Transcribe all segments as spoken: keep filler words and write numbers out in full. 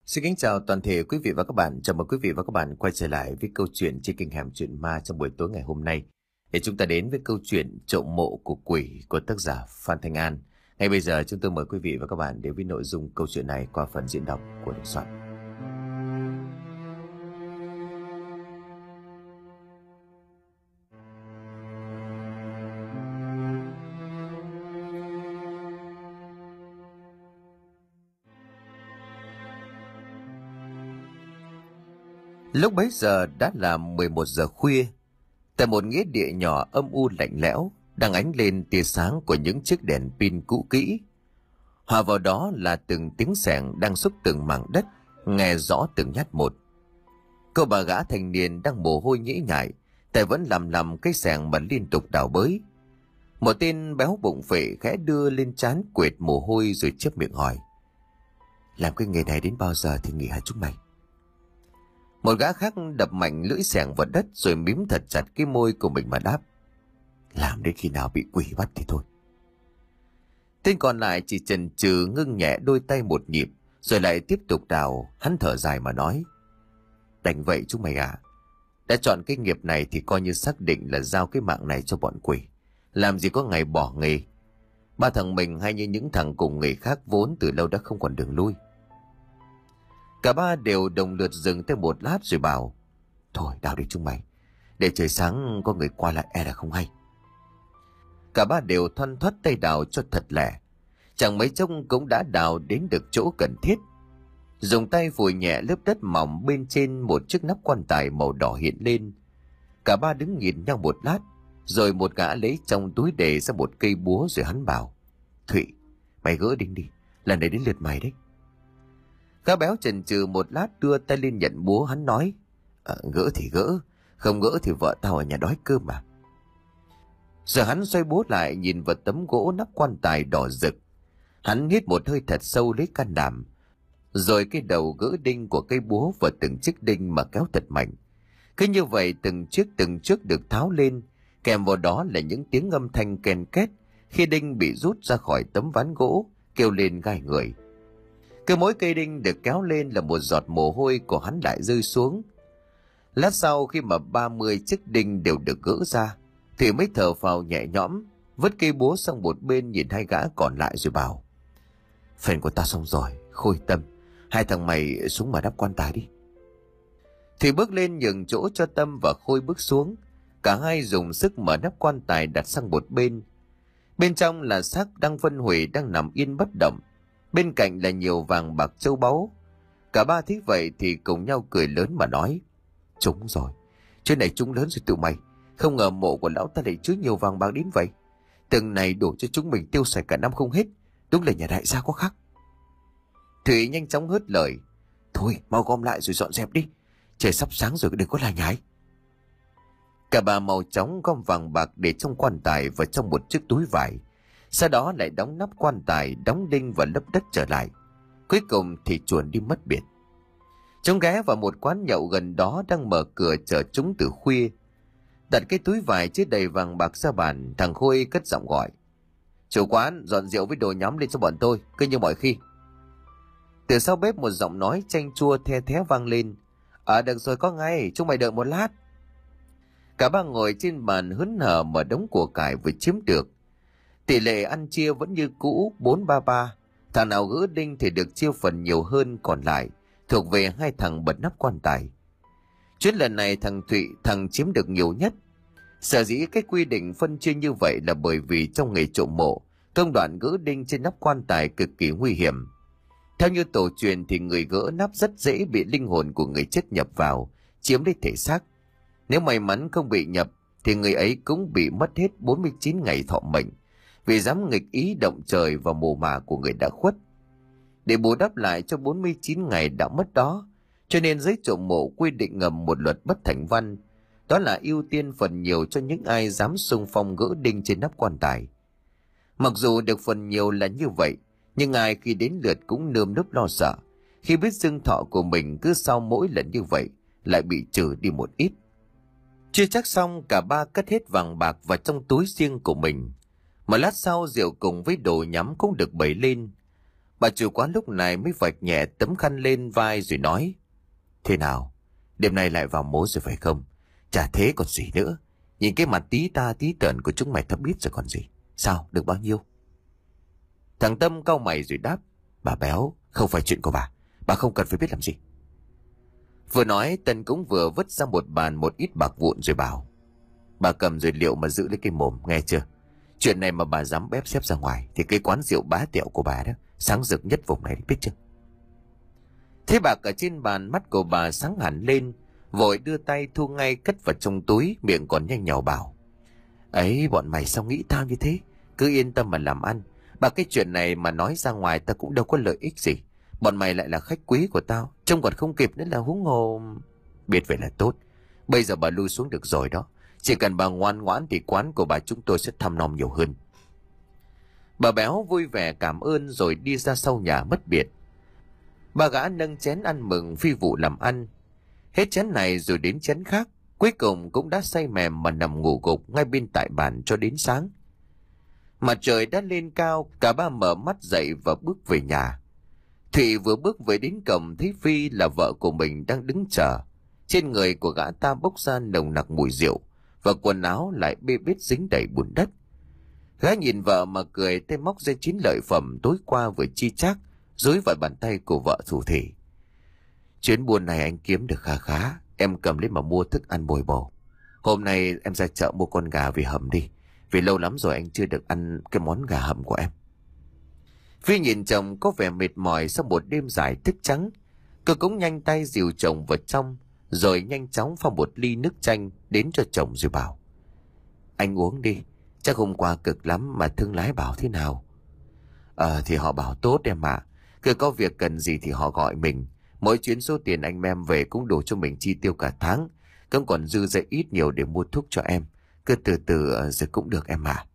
Xin kính chào toàn thể quý vị và các bạn. Chào mừng quý vị và các bạn quay trở lại với câu chuyện trên kênh Hẻm Chuyện Ma trong buổi tối ngày hôm nay. Để chúng ta đến với câu chuyện Trộm mộ của quỷ của tác giả Phan Thanh An. Ngay bây giờ chúng tôi mời quý vị và các bạn đến với nội dung câu chuyện này qua phần diễn đọc của Đình Soạn. Lúc bấy giờ đã là mười một giờ khuya. Tại một nghĩa địa nhỏ âm u lạnh lẽo, đang ánh lên tia sáng của những chiếc đèn pin cũ kỹ. Hòa vào đó là từng tiếng xẻng đang xúc từng mảng đất, nghe rõ từng nhát một. Cô bà gã thanh niên đang mồ hôi nhễ nhại, tay vẫn làm làm cái xẻng mà liên tục đào bới. Một tên béo bụng phệ khẽ đưa lên trán quệt mồ hôi rồi chớp miệng hỏi: "Làm cái nghề này đến bao giờ thì nghỉ hả chúng mày?" Một gã khác đập mạnh lưỡi xẻng vào đất rồi mím thật chặt cái môi của mình mà đáp: "Làm đến khi nào bị quỷ bắt thì thôi." Tên còn lại chỉ chần chừ ngưng nhẹ đôi tay một nhịp rồi lại tiếp tục đào. Hắn thở dài mà nói: "Đành vậy chúng mày à. Đã chọn cái nghiệp này thì coi như xác định là giao cái mạng này cho bọn quỷ. Làm gì có ngày bỏ nghề. Ba thằng mình hay như những thằng cùng nghề khác vốn từ lâu đã không còn đường lui." Cả ba đều đồng lượt dừng thêm một lát rồi bảo: "Thôi đào đi chúng mày. Để trời sáng có người qua lại e là không hay." Cả ba đều thoăn thoắt tay đào cho thật lẹ. Chẳng mấy chốc cũng đã đào đến được chỗ cần thiết. Dùng tay vùi nhẹ lớp đất mỏng bên trên một chiếc nắp quan tài màu đỏ hiện lên. Cả ba đứng nhìn nhau một lát, rồi một gã lấy trong túi đề ra một cây búa rồi hắn bảo: "Thụy, mày gỡ đinh đi, lần này đến lượt mày đấy." Gã béo chần chừ một lát đưa tay lên nhận búa. Hắn nói: à, "Gỡ thì gỡ, không gỡ thì vợ tao ở nhà đói cơm mà." Giờ hắn xoay búa lại nhìn vào tấm gỗ nắp quan tài đỏ rực. Hắn hít một hơi thật sâu lấy can đảm, rồi cái đầu gỡ đinh của cây búa vào từng chiếc đinh mà kéo thật mạnh. Cứ như vậy từng chiếc từng chiếc được tháo lên, kèm vào đó là những tiếng âm thanh ken két khi đinh bị rút ra khỏi tấm ván gỗ kêu lên gai người. Cứ mỗi cây đinh được kéo lên là một giọt mồ hôi của hắn lại rơi xuống. Lát sau khi mà ba mươi chiếc đinh đều được gỡ ra thì mới thở phào nhẹ nhõm, vứt cây búa sang một bên nhìn hai gã còn lại rồi bảo: "Phần của ta xong rồi, Khôi Tâm, hai thằng mày xuống mà đắp quan tài đi." Thì bước lên nhường chỗ cho Tâm và Khôi bước xuống. Cả hai dùng sức mở nắp quan tài đặt sang một bên. Bên trong là xác đang phân hủy đang nằm yên bất động. Bên cạnh là nhiều vàng bạc châu báu. Cả ba thấy vậy thì cùng nhau cười lớn mà nói: "Trúng rồi, chuyện này trúng lớn rồi tụi mày. Không ngờ mộ của lão ta lại chứa nhiều vàng bạc đến vậy. Từng này đủ cho chúng mình tiêu xài cả năm không hết. Đúng là nhà đại gia có khác." Thủy nhanh chóng hớt lời: "Thôi mau gom lại rồi dọn dẹp đi. Trời sắp sáng rồi, đừng có lại nhải." Cả bà mau chóng gom vàng bạc để trong quan tài và trong một chiếc túi vải. Sau đó lại đóng nắp quan tài, đóng đinh và lấp đất trở lại. Cuối cùng thì chuồn đi mất biệt. Chúng ghé vào một quán nhậu gần đó đang mở cửa chờ chúng từ khuya. Đặt cái túi vải chứa đầy vàng bạc ra bàn, thằng Khôi cất giọng gọi: "Chủ quán, dọn rượu với đồ nhắm lên cho bọn tôi, cứ như mọi khi." Từ sau bếp một giọng nói chanh chua the thé vang lên: "À được rồi, có ngay, chúng mày đợi một lát." Cả ba ngồi trên bàn hớn hở mở đống của cải vừa chiếm được. Tỷ lệ ăn chia vẫn như cũ bốn ba ba. Thằng nào gỡ đinh thì được chia phần nhiều hơn, còn lại thuộc về hai thằng bật nắp quan tài. Chuyến lần này thằng Thụy thằng chiếm được nhiều nhất. Sở dĩ cái quy định phân chia như vậy là bởi vì trong nghề trộm mộ, công đoạn gỡ đinh trên nắp quan tài cực kỳ nguy hiểm. Theo như tổ truyền thì người gỡ nắp rất dễ bị linh hồn của người chết nhập vào, chiếm lấy thể xác. Nếu may mắn không bị nhập thì người ấy cũng bị mất hết bốn mươi chín ngày thọ mệnh, vì dám nghịch ý động trời và mồ mả của người đã khuất. Để bù đắp lại cho bốn mươi chín ngày đã mất đó, cho nên giới trộm mộ quy định ngầm một luật bất thành văn, đó là ưu tiên phần nhiều cho những ai dám xung phong gỡ đinh trên nắp quan tài. Mặc dù được phần nhiều là như vậy, nhưng ai khi đến lượt cũng nơm nớp lo sợ, khi biết dương thọ của mình cứ sau mỗi lần như vậy lại bị trừ đi một ít. Chưa chắc xong, cả ba cất hết vàng bạc vào trong túi riêng của mình. Một lát sau, rượu cùng với đồ nhắm cũng được bày lên. Bà chủ quán lúc này mới vạch nhẹ tấm khăn lên vai rồi nói: Thế nào, đêm nay lại vào mố rồi phải không? Chả thế còn gì nữa. Nhìn cái mặt tí ta tí tợn của chúng mày thấp biết rồi còn gì. Sao, được bao nhiêu? Thằng Tâm cau mày rồi đáp: Bà Béo, không phải chuyện của bà. Bà không cần phải biết làm gì. Vừa nói, Tân cũng vừa vứt ra một bàn một ít bạc vụn rồi bảo: Bà cầm rồi liệu mà giữ lấy cái mồm, nghe chưa? Chuyện này mà bà dám bép xếp ra ngoài thì cái quán rượu bá tẹo của bà đó sáng rực nhất vùng này, biết chưa? Thế bạc ở trên bàn, mắt của bà sáng hẳn lên, vội đưa tay thu ngay cất vào trong túi, miệng còn nhanh nhỏ bảo: Ấy, bọn mày sao nghĩ tao như thế? Cứ yên tâm mà làm ăn. Bà, cái chuyện này mà nói ra ngoài ta cũng đâu có lợi ích gì. Bọn mày lại là khách quý của tao, trông còn không kịp nữa là huống hồ. Biết vậy là tốt. Bây giờ bà lui xuống được rồi đó. Chỉ cần bà ngoan ngoãn thì quán của bà chúng tôi sẽ thăm nom nhiều hơn. Bà Béo vui vẻ cảm ơn rồi đi ra sau nhà mất biệt. Bà gã nâng chén ăn mừng phi vụ làm ăn. Hết chén này rồi đến chén khác, cuối cùng cũng đã say mềm mà nằm ngủ gục ngay bên tại bàn cho đến sáng. Mặt trời đã lên cao, cả ba mở mắt dậy và bước về nhà. Thụy vừa bước về đến cổng thấy Phi là vợ của mình đang đứng chờ. Trên người của gã ta bốc ra nồng nặc mùi rượu, và quần áo lại bê bết dính đầy bùn đất. Gã nhìn vợ mà cười, tay móc ra chín lợi phẩm tối qua vừa chi chác, dối vào bàn tay của vợ thủ thỉ. Chuyến buôn này anh kiếm được khá khá, em cầm lấy mà mua thức ăn bồi bổ. Hôm nay em ra chợ mua con gà về hầm đi, vì lâu lắm rồi anh chưa được ăn cái món gà hầm của em. Phi nhìn chồng có vẻ mệt mỏi sau một đêm dài thức trắng. Cô cũng nhanh tay dìu chồng vào trong, rồi nhanh chóng pha một ly nước chanh đến cho chồng rồi bảo: Anh uống đi, chắc hôm qua cực lắm mà thương lái bảo thế nào? Ờ thì họ bảo tốt em ạ. Cứ có việc cần gì thì họ gọi mình. Mỗi chuyến số tiền anh đem về cũng đủ cho mình chi tiêu cả tháng. Cũng còn dư ra ít nhiều để mua thuốc cho em. Cứ từ từ rồi cũng được em ạ.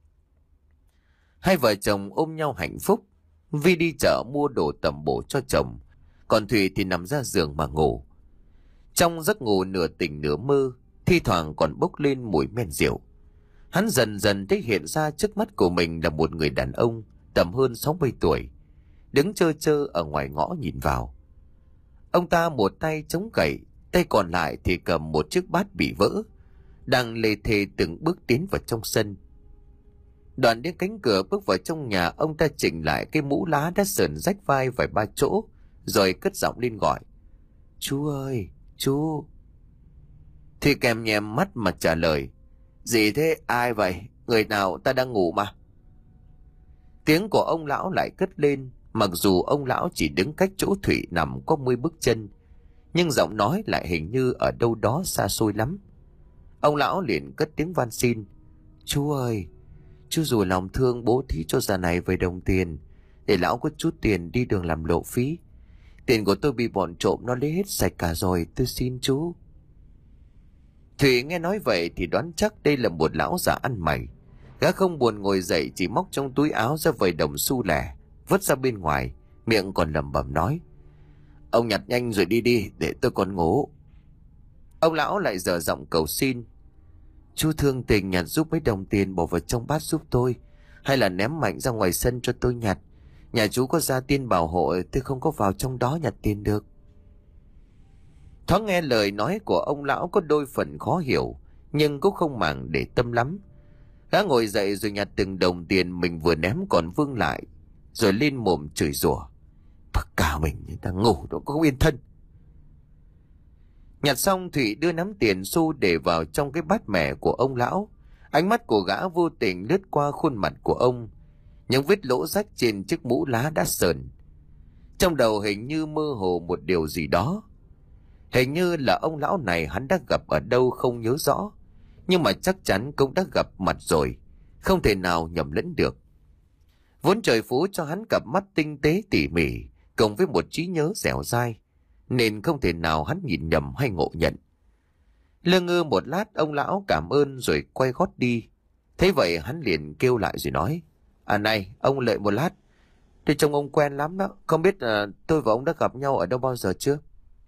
Hai vợ chồng ôm nhau hạnh phúc. Vi đi chợ mua đồ tầm bổ cho chồng, còn Thùy thì nằm ra giường mà ngủ. Trong giấc ngủ nửa tỉnh nửa mơ, thi thoảng còn bốc lên mùi men rượu. Hắn dần dần thấy hiện ra trước mắt của mình là một người đàn ông tầm hơn sáu mươi tuổi, đứng chơ chơ ở ngoài ngõ nhìn vào. Ông ta một tay chống gậy, tay còn lại thì cầm một chiếc bát bị vỡ, đang lê thê từng bước tiến vào trong sân. Đoạn đến cánh cửa bước vào trong nhà, ông ta chỉnh lại cái mũ lá đã sờn rách vai vài ba chỗ, rồi cất giọng lên gọi: Chú ơi, chú. Thì kèm nhèm mắt mà trả lời: Gì thế, ai vậy? Người nào, ta đang ngủ mà. Tiếng của ông lão lại cất lên, mặc dù ông lão chỉ đứng cách chỗ Thủy nằm có mươi bước chân, nhưng giọng nói lại hình như ở đâu đó xa xôi lắm. Ông lão liền cất tiếng van xin: Chú ơi, chú rủi lòng thương bố thí cho già này vài đồng tiền, để lão có chút tiền đi đường làm lộ phí. Tiền của tôi bị bọn trộm nó lấy hết sạch cả rồi, tôi xin chú. Thủy nghe nói vậy thì đoán chắc đây là một lão già ăn mày. Gã không buồn ngồi dậy, chỉ móc trong túi áo ra vài đồng xu lẻ, vứt ra bên ngoài, miệng còn lẩm bẩm nói: Ông nhặt nhanh rồi đi đi, để tôi còn ngủ. Ông lão lại dở giọng cầu xin: Chú thương tình nhặt giúp mấy đồng tiền bỏ vào trong bát giúp tôi, hay là ném mạnh ra ngoài sân cho tôi nhặt. Nhà chú có gia tiên bảo hộ, tôi không có vào trong đó nhặt tiền được. Thoáng nghe lời nói của ông lão có đôi phần khó hiểu, nhưng cũng không màng để tâm lắm. Gã ngồi dậy rồi nhặt từng đồng tiền mình vừa ném còn vương lại, rồi lên mồm chửi rủa: Cả mình người ta ngủ nó có yên thân. Nhặt xong, Thủy đưa nắm tiền xu để vào trong cái bát mẻ của ông lão. Ánh mắt của gã vô tình lướt qua khuôn mặt của ông, những vết lỗ rách trên chiếc mũ lá đã sờn. Trong đầu hình như mơ hồ một điều gì đó. Hình như là ông lão này hắn đã gặp ở đâu không nhớ rõ, nhưng mà chắc chắn cũng đã gặp mặt rồi, không thể nào nhầm lẫn được. Vốn trời phú cho hắn cặp mắt tinh tế tỉ mỉ, cộng với một trí nhớ dẻo dai, nên không thể nào hắn nhìn nhầm hay ngộ nhận. Lơ ngơ một lát, ông lão cảm ơn rồi quay gót đi. Thế vậy hắn liền kêu lại rồi nói: À này, ông đợi một lát. Tôi trông ông quen lắm đó, không biết uh, tôi và ông đã gặp nhau ở đâu bao giờ chưa?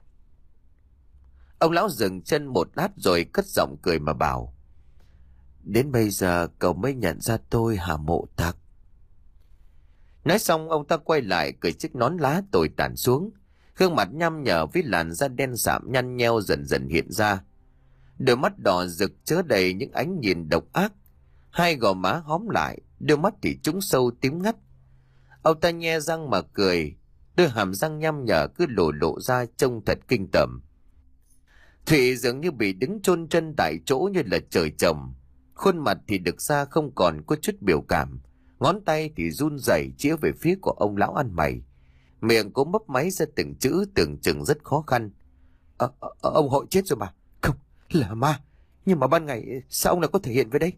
Ông lão dừng chân một lát rồi cất giọng cười mà bảo: Đến bây giờ cậu mới nhận ra tôi hả Mộ Tặc? Nói xong ông ta quay lại cởi chiếc nón lá tồi tàn xuống. Gương mặt nhăm nhở với làn da đen sạm nhăn nheo dần dần hiện ra. Đôi mắt đỏ rực chứa đầy những ánh nhìn độc ác. Hai gò má hóm lại, đôi mắt thì trũng sâu tím ngắt. Ông ta nhe răng mà cười, đôi hàm răng nhăm nhở cứ lộ lộ ra trông thật kinh tởm. Thụy dường như bị đứng chôn chân tại chỗ như là trời trồng. Khuôn mặt thì đực ra không còn có chút biểu cảm. Ngón tay thì run rẩy chĩa về phía của ông lão ăn mày. Miệng cũng mấp máy ra từng chữ tưởng chừng rất khó khăn. À, à, ông Hội chết rồi mà. Không, là ma. Nhưng mà ban ngày sao ông lại có thể hiện với đây?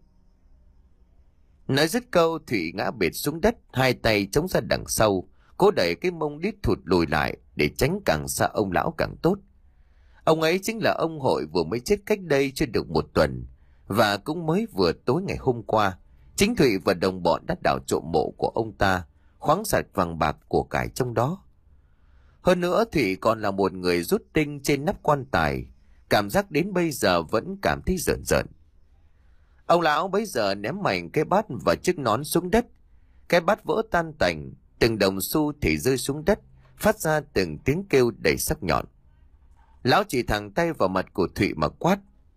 Nói dứt câu Thụy ngã bệt xuống đất, hai tay chống ra đằng sau, cố đẩy cái mông đít thụt lùi lại để tránh càng xa ông lão càng tốt. Ông ấy chính là ông Hội vừa mới chết cách đây chưa được một tuần, và cũng mới vừa tối ngày hôm qua, chính Thụy và đồng bọn đã đào trộm mộ của ông ta, khoáng sạch vàng bạc của cải trong đó. Hơn nữa Thụy còn là một người rút tinh trên nắp quan tài, cảm giác đến bây giờ vẫn cảm thấy rợn rợn. Ông lão bấy giờ ném mạnh cái bát và chiếc nón xuống đất. Cái bát vỡ tan tành, từng đồng xu thì rơi xuống đất, phát ra từng tiếng kêu đầy sắc nhọn. Lão chỉ thẳng tay vào mặt của Thụy mà quát: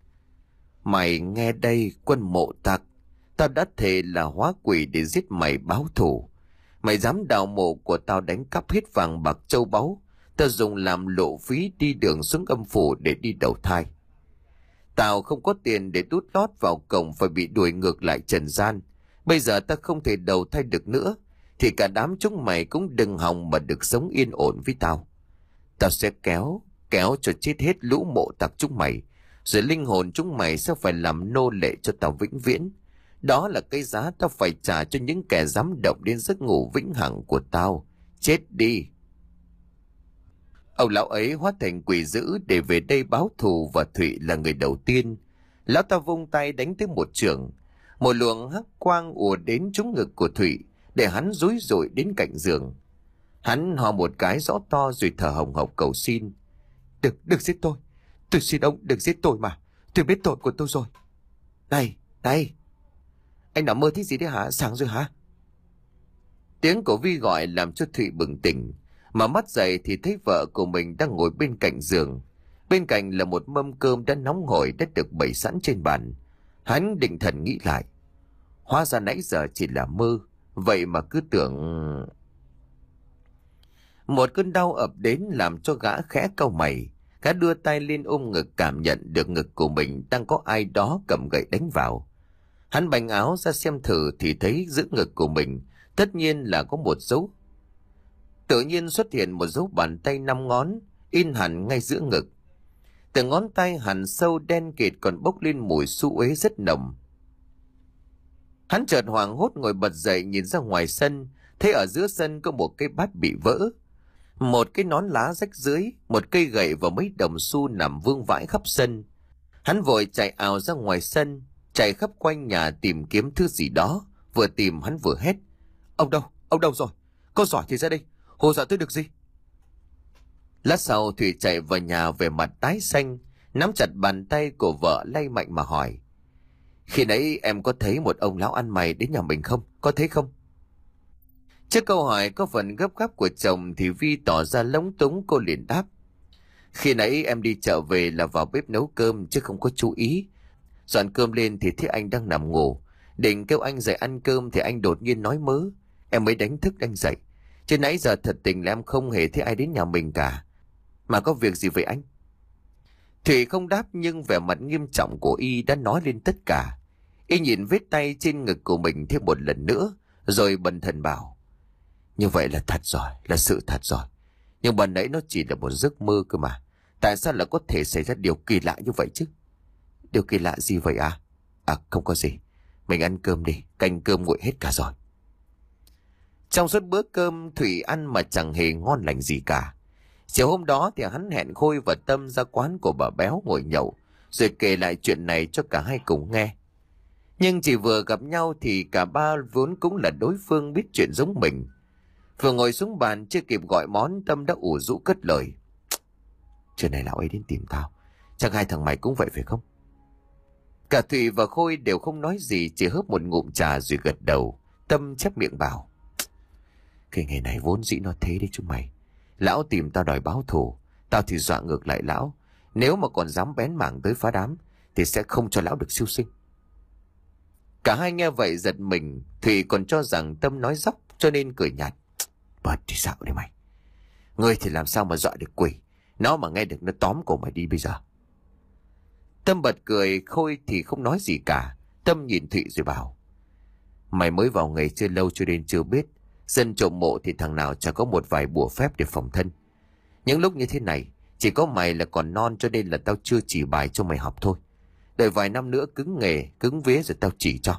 Mày nghe đây, quân mộ tặc, tao đã thề là hóa quỷ để giết mày báo thù. Mày dám đào mộ của tao đánh cắp hết vàng bạc châu báu, tao dùng làm lộ phí đi đường xuống âm phủ để đi đầu thai. Tao không có tiền để đút lót vào cổng, phải bị đuổi ngược lại trần gian. Bây giờ ta không thể đầu thai được nữa, thì cả đám chúng mày cũng đừng hòng mà được sống yên ổn với tao. Tao sẽ kéo, kéo cho chết hết lũ mộ tặc chúng mày, rồi linh hồn chúng mày sẽ phải làm nô lệ cho tao vĩnh viễn. Đó là cái giá tao phải trả cho những kẻ dám động đến giấc ngủ vĩnh hằng của tao. Chết đi! Ông lão ấy hóa thành quỷ dữ để về đây báo thù, và Thụy là người đầu tiên. Lão ta vung tay đánh tới một chưởng, một luồng hắc quang ùa đến trúng ngực của Thụy, để hắn rúi rụi đến cạnh giường. Hắn hò một cái rõ to rồi thở hồng hộc cầu xin: Đừng, đừng giết tôi. Tôi xin ông đừng giết tôi mà. Tôi biết tội của tôi rồi. Này, này, anh nằm mơ thấy gì đấy hả? Sáng rồi hả? Tiếng của Vi gọi làm cho Thụy bừng tỉnh. Mà mắt dậy thì thấy vợ của mình đang ngồi bên cạnh giường. Bên cạnh là một mâm cơm đã nóng hổi đã được bày sẵn trên bàn. Hắn định thần nghĩ lại. Hóa ra nãy giờ chỉ là mơ. Vậy mà cứ tưởng... Một cơn đau ập đến làm cho gã khẽ cau mày. Gã đưa tay lên ôm ngực, cảm nhận được ngực của mình đang có ai đó cầm gậy đánh vào. Hắn bành áo ra xem thử thì thấy giữa ngực của mình tất nhiên là có một dấu. Tự nhiên xuất hiện một dấu bàn tay năm ngón, in hẳn ngay giữa ngực. Từ ngón tay hẳn sâu đen kịt còn bốc lên mùi xú uế rất nồng. Hắn chợt hoảng hốt ngồi bật dậy nhìn ra ngoài sân, thấy ở giữa sân có một cái bát bị vỡ, một cái nón lá rách rưới, một cây gậy và mấy đồng xu nằm vương vãi khắp sân. Hắn vội chạy ào ra ngoài sân, chạy khắp quanh nhà tìm kiếm thứ gì đó, vừa tìm hắn vừa hét: Ông đâu? Ông đâu rồi? Có giỏi thì ra đây, hù dọa tôi được gì? Lát sau Thủy chạy vào nhà về mặt tái xanh, nắm chặt bàn tay của vợ lay mạnh mà hỏi: Khi nãy em có thấy một ông lão ăn mày đến nhà mình không? Có thấy không? Trước câu hỏi có phần gấp gáp của chồng thì Vi tỏ ra lúng túng, cô liền đáp: Khi nãy em đi chợ về là vào bếp nấu cơm chứ không có chú ý. Dọn cơm lên thì thấy anh đang nằm ngủ, định kêu anh dậy ăn cơm thì anh đột nhiên nói mớ, em mới đánh thức anh dậy. Chứ nãy giờ thật tình là em không hề thấy ai đến nhà mình cả. Mà có việc gì vậy anh? Thủy không đáp, nhưng vẻ mặt nghiêm trọng của y đã nói lên tất cả. Y nhìn vết tay trên ngực của mình thêm một lần nữa, rồi bần thần bảo: Như vậy là thật rồi, là sự thật rồi. Nhưng ban nãy nó chỉ là một giấc mơ cơ mà. Tại sao lại có thể xảy ra điều kỳ lạ như vậy chứ? Điều kỳ lạ gì vậy à? À không có gì. Mình ăn cơm đi, canh cơm nguội hết cả rồi. Trong suốt bữa cơm Thủy ăn mà chẳng hề ngon lành gì cả. Chiều hôm đó thì hắn hẹn Khôi và Tâm ra quán của bà Béo ngồi nhậu, rồi kể lại chuyện này cho cả hai cùng nghe. Nhưng chỉ vừa gặp nhau thì cả ba vốn cũng là đối phương biết chuyện giống mình. Vừa ngồi xuống bàn chưa kịp gọi món, Tâm đã ủ rũ cất lời: Trưa nay lão ấy đến tìm tao, chắc hai thằng mày cũng vậy phải không? Cả Thủy và Khôi đều không nói gì, chỉ hớp một ngụm trà rồi gật đầu. Tâm chép miệng bảo: Cái nghề này vốn dĩ nó thế đấy chúng mày. Lão tìm tao đòi báo thù, tao thì dọa ngược lại lão. Nếu mà còn dám bén mảng tới phá đám thì sẽ không cho lão được siêu sinh. Cả hai nghe vậy giật mình. Thủy còn cho rằng Tâm nói dóc cho nên cười nhạt. Bật thì sao đấy mày. Ngươi thì làm sao mà dọa được quỷ. Nó mà nghe được nó tóm cổ mày đi bây giờ. Tâm bật cười, Khôi thì không nói gì cả. Tâm nhìn Thụy rồi bảo. Mày mới vào nghề chưa lâu cho nên chưa biết. Dân trộm mộ thì thằng nào chả có một vài bùa phép để phòng thân. Những lúc như thế này, chỉ có mày là còn non cho nên là tao chưa chỉ bài cho mày học thôi. Đợi vài năm nữa cứng nghề, cứng vía rồi tao chỉ cho.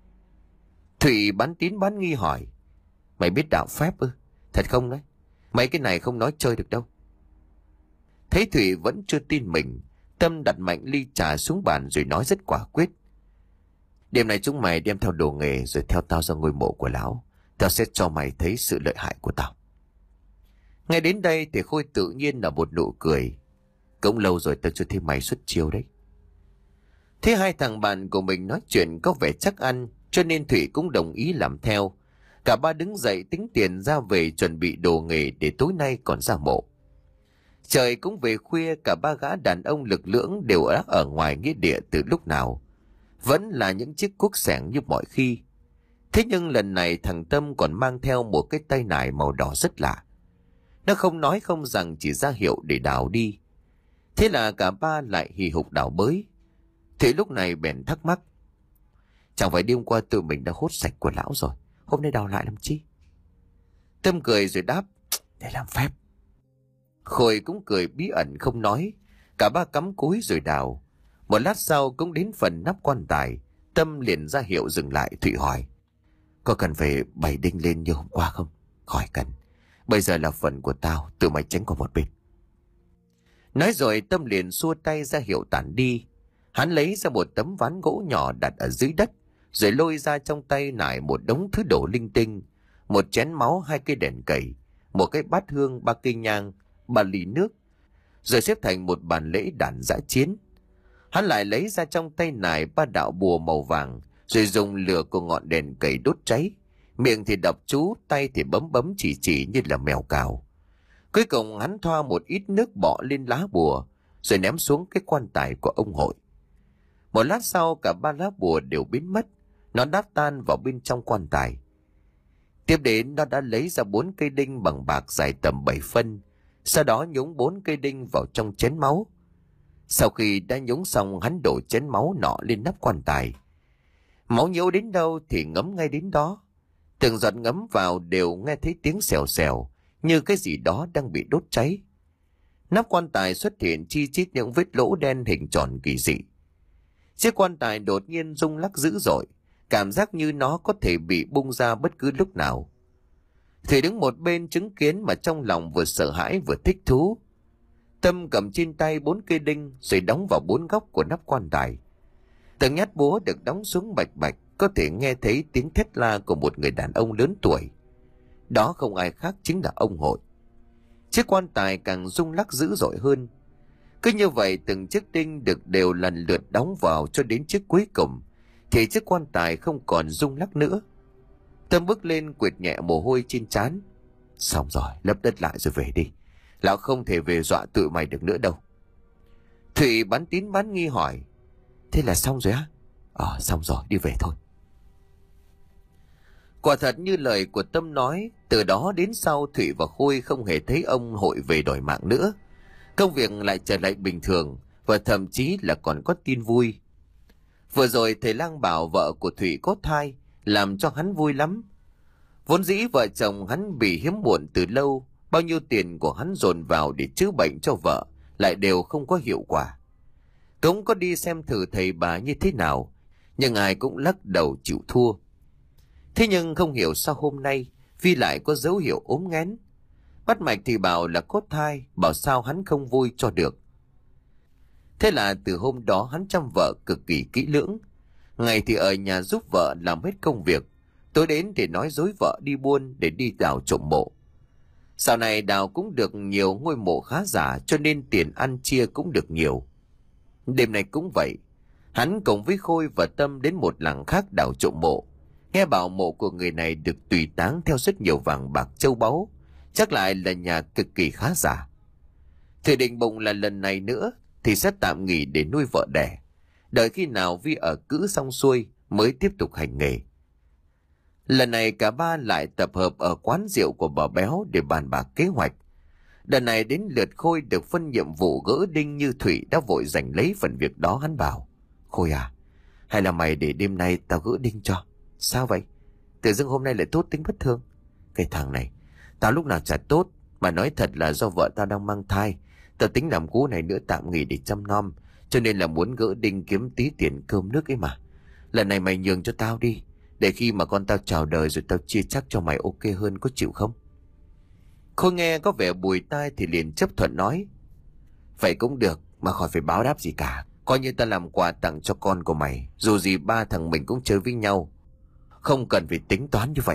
Thụy bán tín bán nghi hỏi. Mày biết đạo phép ư? Thật không đấy? Mấy cái này không nói chơi được đâu. Thấy Thụy vẫn chưa tin mình, Tâm đặt mạnh ly trà xuống bàn rồi nói rất quả quyết. Đêm này chúng mày đem theo đồ nghề rồi theo tao ra ngôi mộ của lão. Tao sẽ cho mày thấy sự lợi hại của tao. Ngay đến đây thì Khôi tự nhiên là một nụ cười. Cũng lâu rồi tao chưa thấy mày xuất chiêu đấy. Thế hai thằng bạn của mình nói chuyện có vẻ chắc ăn, cho nên Thủy cũng đồng ý làm theo. Cả ba đứng dậy tính tiền ra về chuẩn bị đồ nghề để tối nay còn ra mộ. Trời cũng về khuya, cả ba gã đàn ông lực lưỡng đều đã ở ngoài nghĩa địa từ lúc nào. Vẫn là những chiếc cuốc xẻng như mọi khi. Thế nhưng lần này thằng Tâm còn mang theo một cái tay nải màu đỏ rất lạ. Nó không nói không rằng, chỉ ra hiệu để đào đi. Thế là cả ba lại hì hục đào bới. Thì lúc này bèn thắc mắc. Chẳng phải đêm qua tụi mình đã hốt sạch của lão rồi, hôm nay đào lại làm chi? Tâm cười rồi đáp. Để làm phép. Khôi cũng cười bí ẩn không nói. Cả ba cắm cúi rồi đào. Một lát sau cũng đến phần nắp quan tài. Tâm liền ra hiệu dừng lại. Thụy hỏi. Có cần phải bày đinh lên như hôm qua không? Khỏi cần. Bây giờ là phần của tao, tự mày tránh qua một bên. Nói rồi Tâm liền xua tay ra hiệu tản đi. Hắn lấy ra một tấm ván gỗ nhỏ đặt ở dưới đất, rồi lôi ra trong tay nải một đống thứ đồ linh tinh. Một chén máu, hai cây đèn cầy, một cái bát hương, ba cây nhang, ba ly nước, rồi xếp thành một bàn lễ đàn dã chiến. Hắn lại lấy ra trong tay nải ba đạo bùa màu vàng, rồi dùng lửa của ngọn đèn cầy đốt cháy. Miệng thì đọc chú, tay thì bấm bấm chỉ chỉ như là mèo cào. Cuối cùng hắn thoa một ít nước bọ lên lá bùa, rồi ném xuống cái quan tài của ông hội. Một lát sau cả ba lá bùa đều biến mất, nó đã tan vào bên trong quan tài. Tiếp đến nó đã lấy ra bốn cây đinh bằng bạc dài tầm bảy phân, sau đó nhúng bốn cây đinh vào trong chén máu. Sau khi đã nhúng xong, hắn đổ chén máu nọ lên nắp quan tài. Máu nhiễu đến đâu thì ngấm ngay đến đó. Từng giọt ngấm vào đều nghe thấy tiếng xèo xèo, như cái gì đó đang bị đốt cháy. Nắp quan tài xuất hiện chi chít những vết lỗ đen hình tròn kỳ dị. Chiếc quan tài đột nhiên rung lắc dữ dội, cảm giác như nó có thể bị bung ra bất cứ lúc nào. Thủy đứng một bên chứng kiến mà trong lòng vừa sợ hãi vừa thích thú. Tâm cầm trên tay bốn cây đinh rồi đóng vào bốn góc của nắp quan tài. Từng nhát búa được đóng xuống bạch bạch, có thể nghe thấy tiếng thét la của một người đàn ông lớn tuổi. Đó không ai khác chính là ông hội. Chiếc quan tài càng rung lắc dữ dội hơn. Cứ như vậy từng chiếc đinh được đều lần lượt đóng vào cho đến chiếc cuối cùng, thì chiếc quan tài không còn rung lắc nữa. Tâm bước lên quệt nhẹ mồ hôi trên trán. Xong rồi, lấp đất lại rồi về đi. Lão không thể về dọa tụi mày được nữa đâu. Thụy bán tín bán nghi hỏi. Thế là xong rồi á? Ờ, xong rồi, đi về thôi. Quả thật như lời của Tâm nói, từ đó đến sau Thụy và Khôi không hề thấy ông hội về đòi mạng nữa. Công việc lại trở lại bình thường, và thậm chí là còn có tin vui. Vừa rồi thầy lang bảo vợ của Thụy có thai, làm cho hắn vui lắm. Vốn dĩ vợ chồng hắn bị hiếm muộn từ lâu, bao nhiêu tiền của hắn dồn vào để chữa bệnh cho vợ lại đều không có hiệu quả. Cũng có đi xem thử thầy bà như thế nào, nhưng ai cũng lắc đầu chịu thua. Thế nhưng không hiểu sao hôm nay Vi lại có dấu hiệu ốm nghén. Bắt mạch thì bảo là có thai, bảo sao hắn không vui cho được. Thế là từ hôm đó hắn chăm vợ cực kỳ kỹ lưỡng. Ngày thì ở nhà giúp vợ làm hết công việc, tối đến thì nói dối vợ đi buôn để đi đào trộm mộ. Sau này đào cũng được nhiều ngôi mộ khá giả, cho nên tiền ăn chia cũng được nhiều. Đêm này cũng vậy, hắn cùng với Khôi và Tâm đến một làng khác đào trộm mộ. Nghe bảo mộ của người này được tùy táng theo rất nhiều vàng bạc châu báu, chắc lại là nhà cực kỳ khá giả. Thủy định bụng là lần này nữa thì sẽ tạm nghỉ để nuôi vợ đẻ, đợi khi nào Vi ở cữ xong xuôi mới tiếp tục hành nghề. Lần này cả ba lại tập hợp ở quán rượu của bà Béo để bàn bạc kế hoạch. Đợt này đến lượt Khôi được phân nhiệm vụ gỡ đinh như Thủy đã vội giành lấy phần việc đó. Hắn bảo: Khôi à, hay là mày để đêm nay tao gỡ đinh cho? Sao vậy? Tự dưng hôm nay lại tốt tính bất thường. Cái thằng này, tao lúc nào chả tốt, mà nói thật là do vợ tao đang mang thai. Tao tính làm cú này nữa tạm nghỉ để chăm nom, cho nên là muốn gỡ đinh kiếm tí tiền cơm nước ấy mà. Lần này mày nhường cho tao đi, để khi mà con tao chào đời rồi tao chia chắc cho mày, ok hơn, có chịu không? Khôi nghe có vẻ bùi tai thì liền chấp thuận nói: Vậy cũng được, mà khỏi phải báo đáp gì cả. Coi như ta làm quà tặng cho con của mày, dù gì ba thằng mình cũng chơi với nhau, không cần phải tính toán như vậy.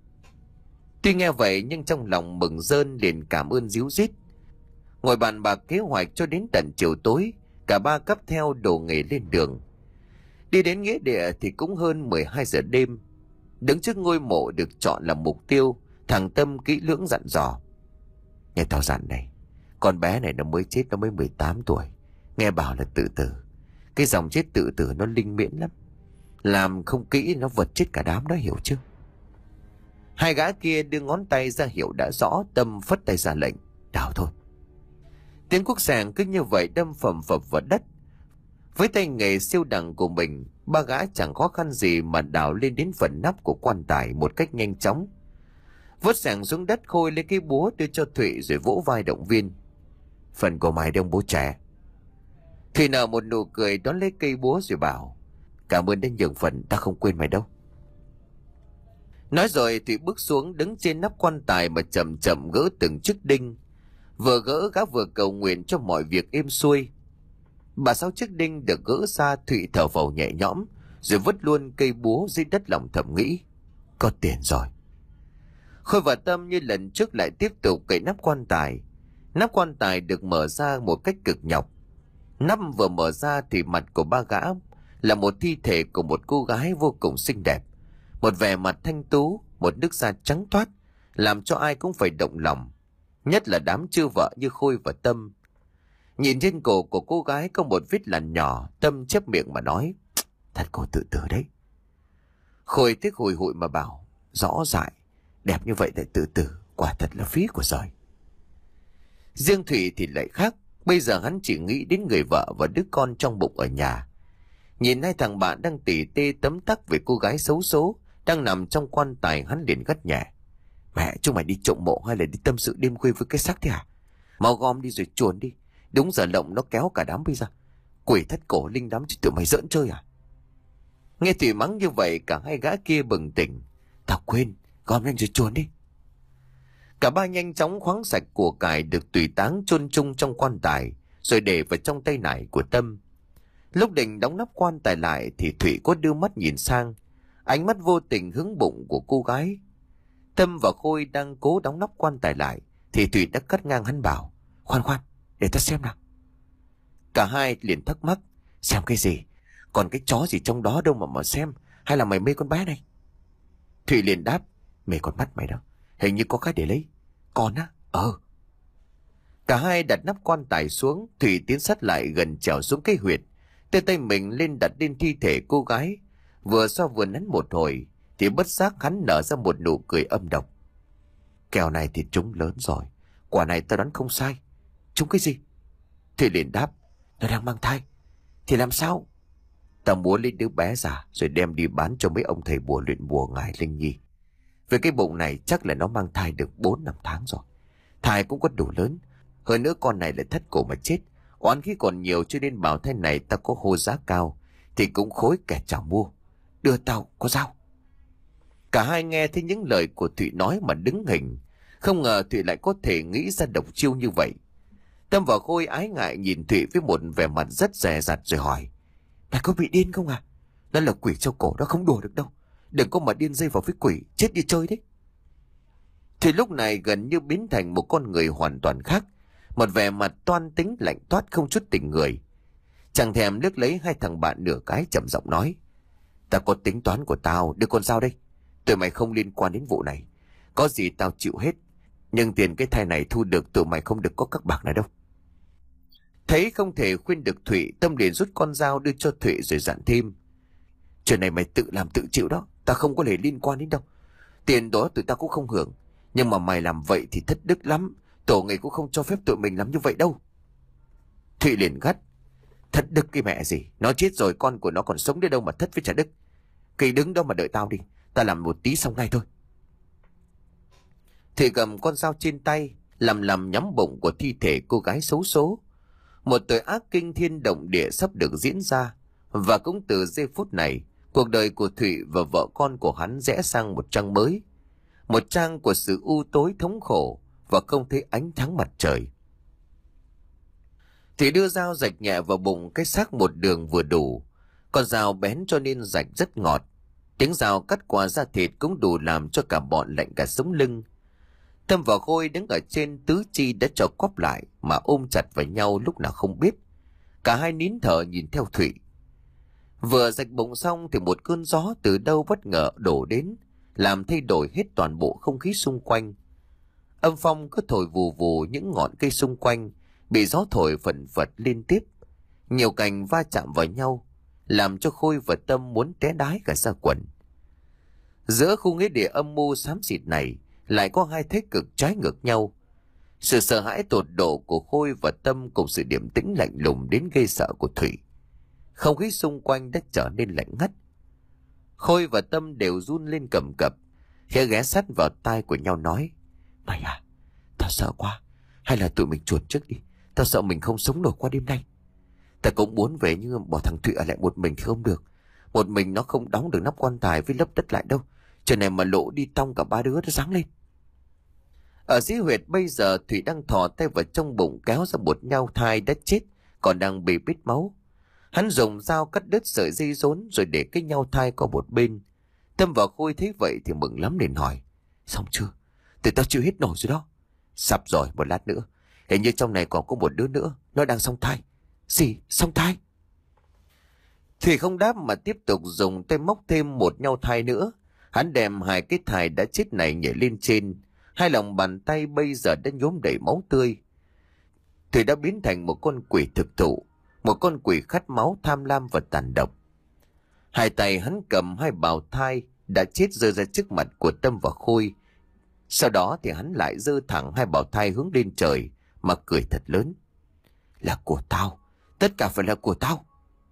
Tuy nghe vậy nhưng trong lòng mừng rơn liền cảm ơn ríu rít. Ngồi bàn bạc kế hoạch cho đến tận chiều tối, cả ba cắp theo đồ nghề lên đường. Đi đến nghĩa địa thì cũng hơn mười hai giờ đêm. Đứng trước ngôi mộ được chọn làm mục tiêu, thằng Tâm kỹ lưỡng dặn dò: Nghe tao dặn này, con bé này nó mới chết, nó mới mười tám tuổi. Nghe bảo là tự tử. Cái dòng chết tự tử nó linh miễn lắm, làm không kỹ nó vật chết cả đám đó, hiểu chưa? Hai gã kia đưa ngón tay ra hiệu đã rõ. Tâm phất tay ra lệnh: Đào thôi. Tiếng cuốc sàng cứ như vậy đâm phầm phập vào đất. Với tay nghề siêu đẳng của mình, ba gã chẳng khó khăn gì mà đào lên đến phần nắp của quan tài một cách nhanh chóng. Vớt sàng xuống đất, Khôi lấy cái búa đưa cho Thụy rồi vỗ vai động viên: Phần của mày đông bố trẻ. Thụy nở một nụ cười đón lấy cây búa rồi bảo: Cảm ơn đã nhường phần, ta không quên mày đâu. Nói rồi Thụy bước xuống đứng trên nắp quan tài mà chậm chậm gỡ từng chiếc đinh. Vừa gỡ gã vừa cầu nguyện cho mọi việc êm xuôi. Bà sáu chiếc đinh được gỡ ra, Thụy thở phào nhẹ nhõm rồi vứt luôn cây búa dưới đất, lòng thầm nghĩ: Có tiền rồi. Khôi và Tâm như lần trước lại tiếp tục cậy nắp quan tài. Nắp quan tài được mở ra một cách cực nhọc. Nắp vừa mở ra thì mặt của ba gã là một thi thể của một cô gái vô cùng xinh đẹp, một vẻ mặt thanh tú, một nước da trắng toát, làm cho ai cũng phải động lòng, nhất là đám chưa vợ như Khôi và Tâm. Nhìn trên cổ của cô gái có một vết lằn nhỏ, Tâm chép miệng mà nói: Thật cô tự tử đấy. Khôi tiếc hùi hụi mà bảo: Rõ dại, đẹp như vậy lại tự tử, quả thật là phí của giời. Riêng Thủy thì lại khác. Bây giờ hắn chỉ nghĩ đến người vợ và đứa con trong bụng ở nhà. Nhìn hai thằng bạn đang tỉ tê tấm tắc về cô gái xấu số đang nằm trong quan tài, hắn liền gắt nhẹ: Mẹ, chúng mày đi trộm mộ hay là đi tâm sự đêm khuya với cái xác thế hả? Mau gom đi rồi chuồn đi. Đúng giờ lộng nó kéo cả đám bây giờ. Quỷ thất cổ linh đám chứ tụi mày giỡn chơi à? Nghe Thủy mắng như vậy, cả hai gã kia bừng tỉnh: Tao quên, gom lên rồi chuồn đi. Cả ba nhanh chóng khoáng sạch của cải được tùy táng chôn chung trong quan tài, rồi để vào trong tay nải của Tâm. Lúc định đóng nắp quan tài lại thì Thủy có đưa mắt nhìn sang, ánh mắt vô tình hướng bụng của cô gái. Tâm và Khôi đang cố đóng nắp quan tài lại thì Thủy đã cắt ngang hắn bảo: Khoan khoan, để ta xem nào. Cả hai liền thắc mắc: Xem cái gì? Còn cái chó gì trong đó đâu mà mà xem? Hay là mày mê con bé này? Thủy liền đáp: Mê con mắt mày đó, hình như có cái để lấy. Con á? Ờ. Cả hai đặt nắp quan tài xuống. Thủy tiến sát lại gần trèo xuống cái huyệt, đưa tay mình lên đặt lên thi thể cô gái. Vừa xoa vừa nắn một hồi thì bất giác hắn nở ra một nụ cười âm độc: Kèo này thì trúng lớn rồi. Quả này tao đoán không sai. Trúng cái gì? Thủy liền đáp: Nó đang mang thai. Thì làm sao? Tao muốn lấy đứa bé ra rồi đem đi bán cho mấy ông thầy bùa luyện bùa ngài Linh Nhi. Về cái bụng này chắc là nó mang thai được bốn năm tháng rồi. Thai cũng có đủ lớn. Hơn nữa con này lại thất cổ mà chết. Oán khí còn nhiều, cho nên bảo thai này tao có hô giá cao thì cũng khối kẻ chào mua. Đưa tao có dao. Cả hai nghe thấy những lời của Thụy nói mà đứng hình. Không ngờ Thụy lại có thể nghĩ ra độc chiêu như vậy. Tâm và Khôi ái ngại nhìn Thụy với một vẻ mặt rất dè dặt rồi hỏi: Mày có bị điên không à? Đó là quỷ treo cổ, đó không đùa được đâu. Đừng có mà điên dây vào với quỷ, chết đi chơi đấy. Thụy lúc này gần như biến thành một con người hoàn toàn khác, một vẻ mặt toan tính lạnh toát không chút tình người. Chẳng thèm liếc lấy hai thằng bạn nửa cái, trầm giọng nói: Ta có tính toán của tao, đưa con dao đây. Tụi mày không liên quan đến vụ này. Có gì tao chịu hết. Nhưng tiền cái thai này thu được tụi mày không được có các bạc nào đâu. Thấy không thể khuyên được Thụy, Tâm liền rút con dao đưa cho Thụy rồi dặn thêm. Chuyện này mày tự làm tự chịu đó. Ta không có thể liên quan đến đâu. Tiền đó tụi ta cũng không hưởng. Nhưng mà mày làm vậy thì thất đức lắm. Tổ nghề cũng không cho phép tụi mình làm như vậy đâu. Thụy liền gắt. Thất đức cái mẹ gì. Nó chết rồi con của nó còn sống đến đâu mà thất với trả đức. Kỳ đứng đó mà đợi tao đi. Ta làm một tí xong ngay thôi. Thụy cầm con dao trên tay, lầm lầm nhắm bụng của thi thể cô gái xấu số. Một tội ác kinh thiên động địa sắp được diễn ra. Và cũng từ giây phút này, cuộc đời của Thụy và vợ con của hắn rẽ sang một trang mới. Một trang của sự u tối thống khổ và không thấy ánh sáng mặt trời. Thụy đưa dao rạch nhẹ vào bụng cái xác một đường vừa đủ. Con dao bén cho nên rạch rất ngọt. Tiếng dao cắt qua da thịt cũng đủ làm cho cả bọn lạnh cả sống lưng. Tâm và Khôi đứng ở trên tứ chi đã cho quắp lại mà ôm chặt vào nhau lúc nào không biết. Cả hai nín thở nhìn theo Thụy. Vừa rạch bụng xong thì một cơn gió từ đâu bất ngờ đổ đến, làm thay đổi hết toàn bộ không khí xung quanh. Âm phong cứ thổi vù vù những ngọn cây xung quanh, bị gió thổi phần phật liên tiếp. Nhiều cành va chạm vào nhau, làm cho Khôi và Tâm muốn té đái cả ra quần. Giữa khu nghĩa địa âm mưu xám xịt này, lại có hai thế cực trái ngược nhau. Sự sợ hãi tột độ của Khôi và Tâm cùng sự điềm tĩnh lạnh lùng đến gây sợ của Thụy. Không khí xung quanh đã trở nên lạnh ngắt. Khôi và Tâm đều run lên cầm cập, khẽ ghé sát vào tai của nhau nói. Mày à, tao sợ quá. Hay là tụi mình chuồn trước đi. Tao sợ mình không sống nổi qua đêm nay. Ta cũng muốn về nhưng bỏ thằng Thụy ở lại một mình thì không được. Một mình nó không đóng được nắp quan tài với lấp đất lại đâu. Trời này mà lộ đi tong cả ba đứa nó sáng lên. Ở dưới huyệt bây giờ Thụy đang thò tay vào trong bụng kéo ra một nhau thai đã chết còn đang bị bít máu. Hắn dùng dao cắt đứt sợi dây rốn rồi để cái nhau thai qua một bên. Tâm và Khôi thấy vậy thì mừng lắm liền hỏi. Xong chưa? Tụi tao chưa hết nổi rồi đó. Sắp rồi, một lát nữa. Hình như trong này còn có một đứa nữa. Nó đang song thai. Gì? Song thai? Thủy không đáp mà tiếp tục dùng tay móc thêm một nhau thai nữa. Hắn đem hai cái thai đã chết này nhảy lên trên. Hai lòng bàn tay bây giờ đã nhuốm đầy máu tươi. Thủy đã biến thành một con quỷ thực thụ. Một con quỷ khát máu tham lam và tàn độc. Hai tay hắn cầm hai bào thai đã chết rơi ra trước mặt của Tâm và Khôi. Sau đó thì hắn lại giơ thẳng hai bào thai hướng lên trời mà cười thật lớn. Là của tao, tất cả phải là của tao.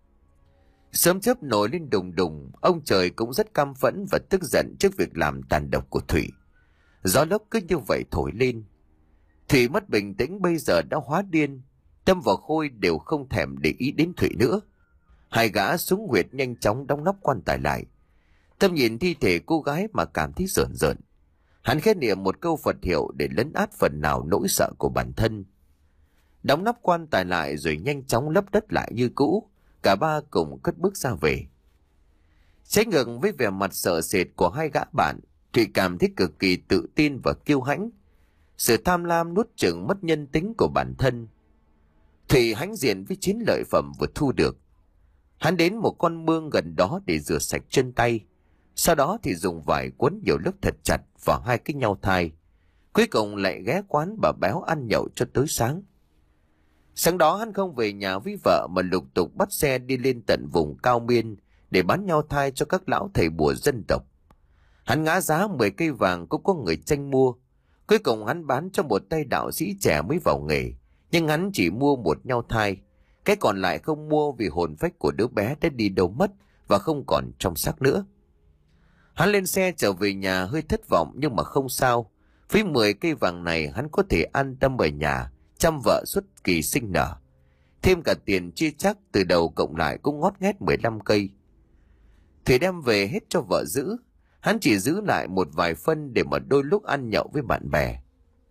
Sớm chớp nổi lên đùng đùng, ông trời cũng rất căm phẫn và tức giận trước việc làm tàn độc của Thủy. Gió lốc cứ như vậy thổi lên. Thủy mất bình tĩnh bây giờ đã hóa điên. Tâm và Khôi đều không thèm để ý đến Thủy nữa. Hai gã súng huyệt nhanh chóng đóng nắp quan tài lại. Tâm nhìn thi thể cô gái mà cảm thấy rợn rợn. Hắn khẽ niệm một câu Phật hiệu để lấn át phần nào nỗi sợ của bản thân. Đóng nắp quan tài lại rồi nhanh chóng lấp đất lại như cũ. Cả ba cùng cất bước ra về. Trái ngược với vẻ mặt sợ sệt của hai gã bạn, Thụy cảm thấy cực kỳ tự tin và kiêu hãnh. Sự tham lam nuốt chửng mất nhân tính của bản thân. Thụy hãnh diện với chiến lợi phẩm vừa thu được. Hắn đến một con mương gần đó để rửa sạch chân tay. Sau đó thì dùng vải quấn nhiều lớp thật chặt vào hai cái nhau thai. Cuối cùng lại ghé quán bà Béo ăn nhậu cho tới sáng. Sáng đó hắn không về nhà với vợ mà lục tục bắt xe đi lên tận vùng Cao Miên để bán nhau thai cho các lão thầy bùa dân tộc. Hắn ngã giá mười cây vàng cũng có người tranh mua. Cuối cùng hắn bán cho một tay đạo sĩ trẻ mới vào nghề, nhưng hắn chỉ mua một nhau thai. Cái còn lại không mua vì hồn phách của đứa bé đã đi đâu mất và không còn trong xác nữa. Hắn lên xe trở về nhà hơi thất vọng nhưng mà không sao. Với mười cây vàng này hắn có thể an tâm ở nhà, chăm vợ suốt kỳ sinh nở. Thêm cả tiền chia chắc từ đầu cộng lại cũng ngót nghét mười lăm cây. Thủy đem về hết cho vợ giữ. Hắn chỉ giữ lại một vài phân để mà đôi lúc ăn nhậu với bạn bè.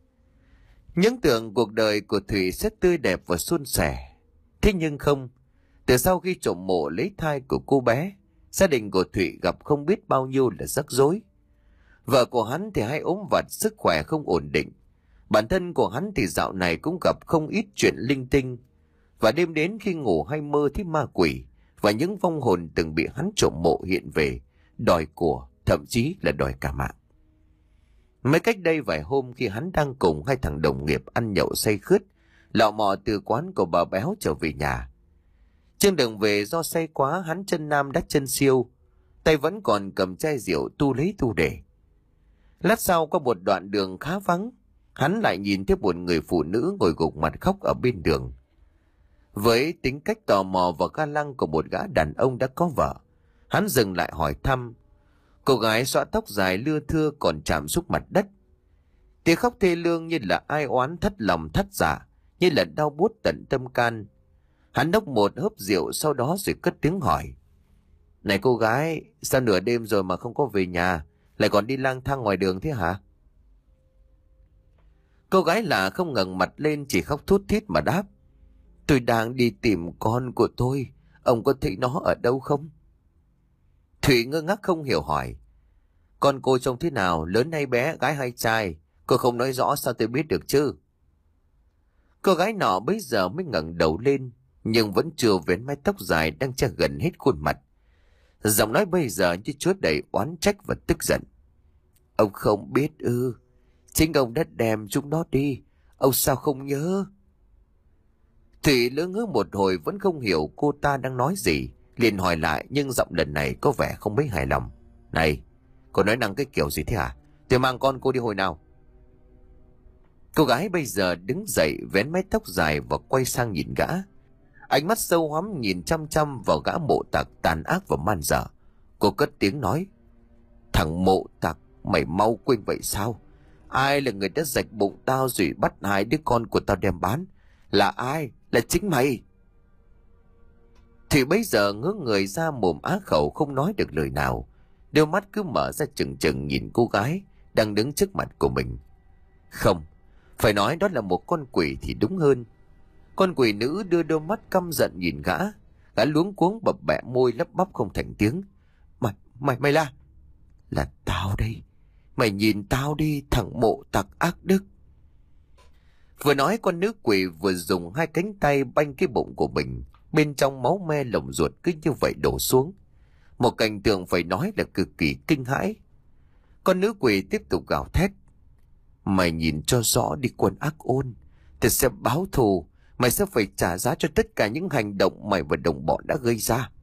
Những tưởng cuộc đời của Thủy sẽ tươi đẹp và suôn sẻ. Thế nhưng không. Từ sau khi trộm mộ lấy thai của cô bé, gia đình của Thủy gặp không biết bao nhiêu là rắc rối. Vợ của hắn thì hay ốm vặt, sức khỏe không ổn định. Bản thân của hắn thì dạo này cũng gặp không ít chuyện linh tinh. Và đêm đến khi ngủ hay mơ thấy ma quỷ và những vong hồn từng bị hắn trộm mộ hiện về, đòi của, thậm chí là đòi cả mạng. Mới cách đây vài hôm khi hắn đang cùng hai thằng đồng nghiệp ăn nhậu say khướt, lọ mọ từ quán của bà Béo trở về nhà. Trên đường về do say quá, hắn chân nam đắt chân siêu, tay vẫn còn cầm chai rượu tu lấy tu để. Lát sau qua một đoạn đường khá vắng, hắn lại nhìn thấy một người phụ nữ ngồi gục mặt khóc ở bên đường. Với tính cách tò mò và ga lăng của một gã đàn ông đã có vợ, hắn dừng lại hỏi thăm. Cô gái xõa tóc dài lưa thưa còn chạm xuống mặt đất. Tiếng khóc thê lương như là ai oán thất lòng thất dạ, như là đau buốt tận tâm can. Hắn nốc một hớp rượu sau đó rồi cất tiếng hỏi. Này cô gái, sao nửa đêm rồi mà không có về nhà, lại còn đi lang thang ngoài đường thế hả? Cô gái lạ không ngẩng mặt lên, chỉ khóc thút thít mà đáp. Tôi đang đi tìm con của tôi, ông có thấy nó ở đâu không? Thủy ngơ ngác không hiểu hỏi. Con cô trông thế nào, lớn hay bé, gái hay trai? Cô không nói rõ sao tôi biết được chứ? Cô gái nọ bấy giờ mới ngẩng đầu lên, nhưng vẫn chưa vén mái tóc dài đang che gần hết khuôn mặt. Giọng nói bây giờ như chứa đầy oán trách và tức giận. Ông không biết ư? Chính ông đã đem chúng nó đi, ông sao không nhớ? Thủy lỡ ngớ một hồi vẫn không hiểu cô ta đang nói gì, liền hỏi lại nhưng giọng lần này có vẻ không mấy hài lòng. Này, cô nói năng cái kiểu gì thế hả? Tôi mang con cô đi hồi nào? Cô gái bây giờ đứng dậy vén mái tóc dài và quay sang nhìn gã. Ánh mắt sâu hoắm nhìn chăm chăm vào gã mộ tặc tàn ác và man dợ. Cô cất tiếng nói. Thằng mộ tặc, mày mau quên vậy sao? Ai là người đã rạch bụng tao rồi bắt hai đứa con của tao đem bán? Là ai? Là chính mày. Thì bây giờ ngớ người ra mồm á khẩu không nói được lời nào. Đôi mắt cứ mở ra chừng chừng nhìn cô gái đang đứng trước mặt của mình. Không, phải nói đó là một con quỷ thì đúng hơn. Con quỷ nữ đưa đôi mắt căm giận nhìn gã. Gã luống cuống bập bẹ môi lắp bắp không thành tiếng. Mày, mày, mày là... Là tao đây. Mày nhìn tao đi, thằng mộ tặc ác đức. Vừa nói con nữ quỷ vừa dùng hai cánh tay banh cái bụng của mình. Bên trong máu me lồng ruột cứ như vậy đổ xuống. Một cảnh tượng phải nói là cực kỳ kinh hãi. Con nữ quỷ tiếp tục gào thét. Mày nhìn cho rõ đi quân ác ôn. Thì sẽ báo thù. Mày sẽ phải trả giá cho tất cả những hành động mày và đồng bọn đã gây ra.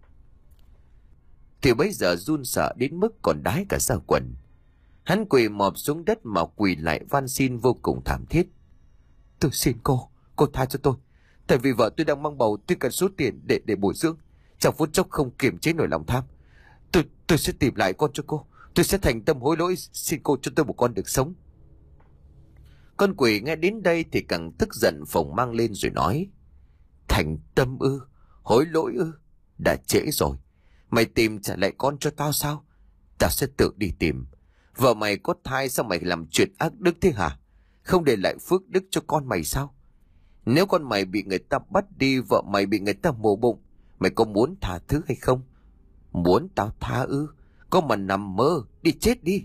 Thì bây giờ run sợ đến mức còn đái cả da quần. Hắn quỳ mọp xuống đất mà quỳ lại van xin vô cùng thảm thiết. Tôi xin cô, cô tha cho tôi. Tại vì vợ tôi đang mang bầu, tôi cần số tiền để để bồi dưỡng. Trong phút chốc không kiềm chế nổi lòng tham. Tôi tôi sẽ tìm lại con cho cô. Tôi sẽ thành tâm hối lỗi, xin cô cho tôi một con được sống. Con quỷ nghe đến đây thì càng tức giận phồng mang lên rồi nói. Thành tâm ư? Hối lỗi ư? Đã trễ rồi. Mày tìm trả lại con cho tao sao? Tao sẽ tự đi tìm. Vợ mày có thai sao mày làm chuyện ác đức thế hả? Không để lại phước đức cho con mày sao? Nếu con mày bị người ta bắt đi, vợ mày bị người ta mổ bụng, mày có muốn tha thứ hay không? Muốn tao tha ư? Có mà nằm mơ, đi chết đi.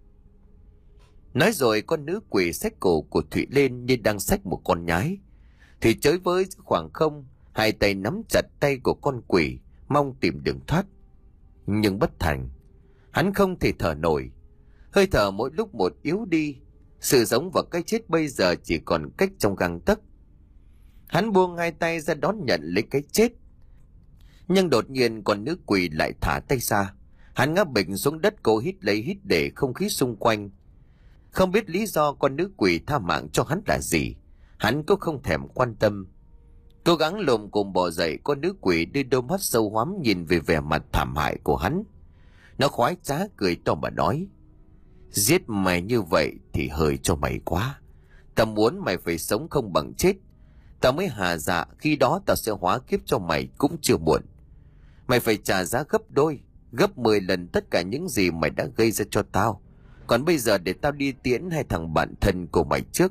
Nói rồi con nữ quỷ xách cổ của Thủy lên như đang xách một con nhái. Thủy chới với khoảng không, hai tay nắm chặt tay của con quỷ, mong tìm đường thoát. Nhưng bất thành. Hắn không thể thở nổi. Hơi thở mỗi lúc một yếu đi. Sự sống và cái chết bây giờ chỉ còn cách trong gang tấc. Hắn buông hai tay ra đón nhận lấy cái chết. Nhưng đột nhiên con nữ quỷ lại thả tay ra. Hắn ngã bệnh xuống đất, cố hít lấy hít để không khí xung quanh. Không biết lý do con nữ quỷ tha mạng cho hắn là gì, hắn cũng không thèm quan tâm. Cố gắng lồm cồm bò dậy, con nữ quỷ đưa đôi mắt sâu hoắm nhìn về vẻ mặt thảm hại của hắn. Nó khoái trá cười to mà nói. Giết mày như vậy thì hơi cho mày quá. Tao muốn mày phải sống không bằng chết. Tao mới hà dạ, khi đó tao sẽ hóa kiếp cho mày cũng chưa muộn. Mày phải trả giá gấp đôi, gấp mười lần tất cả những gì mày đã gây ra cho tao. Còn bây giờ để tao đi tiễn hai thằng bạn thân của mày trước.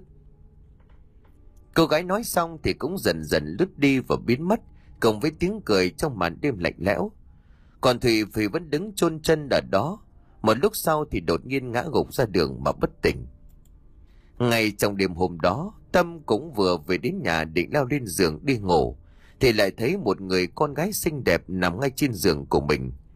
Cô gái nói xong thì cũng dần dần lướt đi và biến mất, cùng với tiếng cười trong màn đêm lạnh lẽo. Còn Thùy Thùy vẫn đứng chôn chân ở đó. Một lúc sau thì đột nhiên ngã gục ra đường mà bất tỉnh. Ngay trong đêm hôm đó, Tâm cũng vừa về đến nhà định leo lên giường đi ngủ, thì lại thấy một người con gái xinh đẹp nằm ngay trên giường của mình.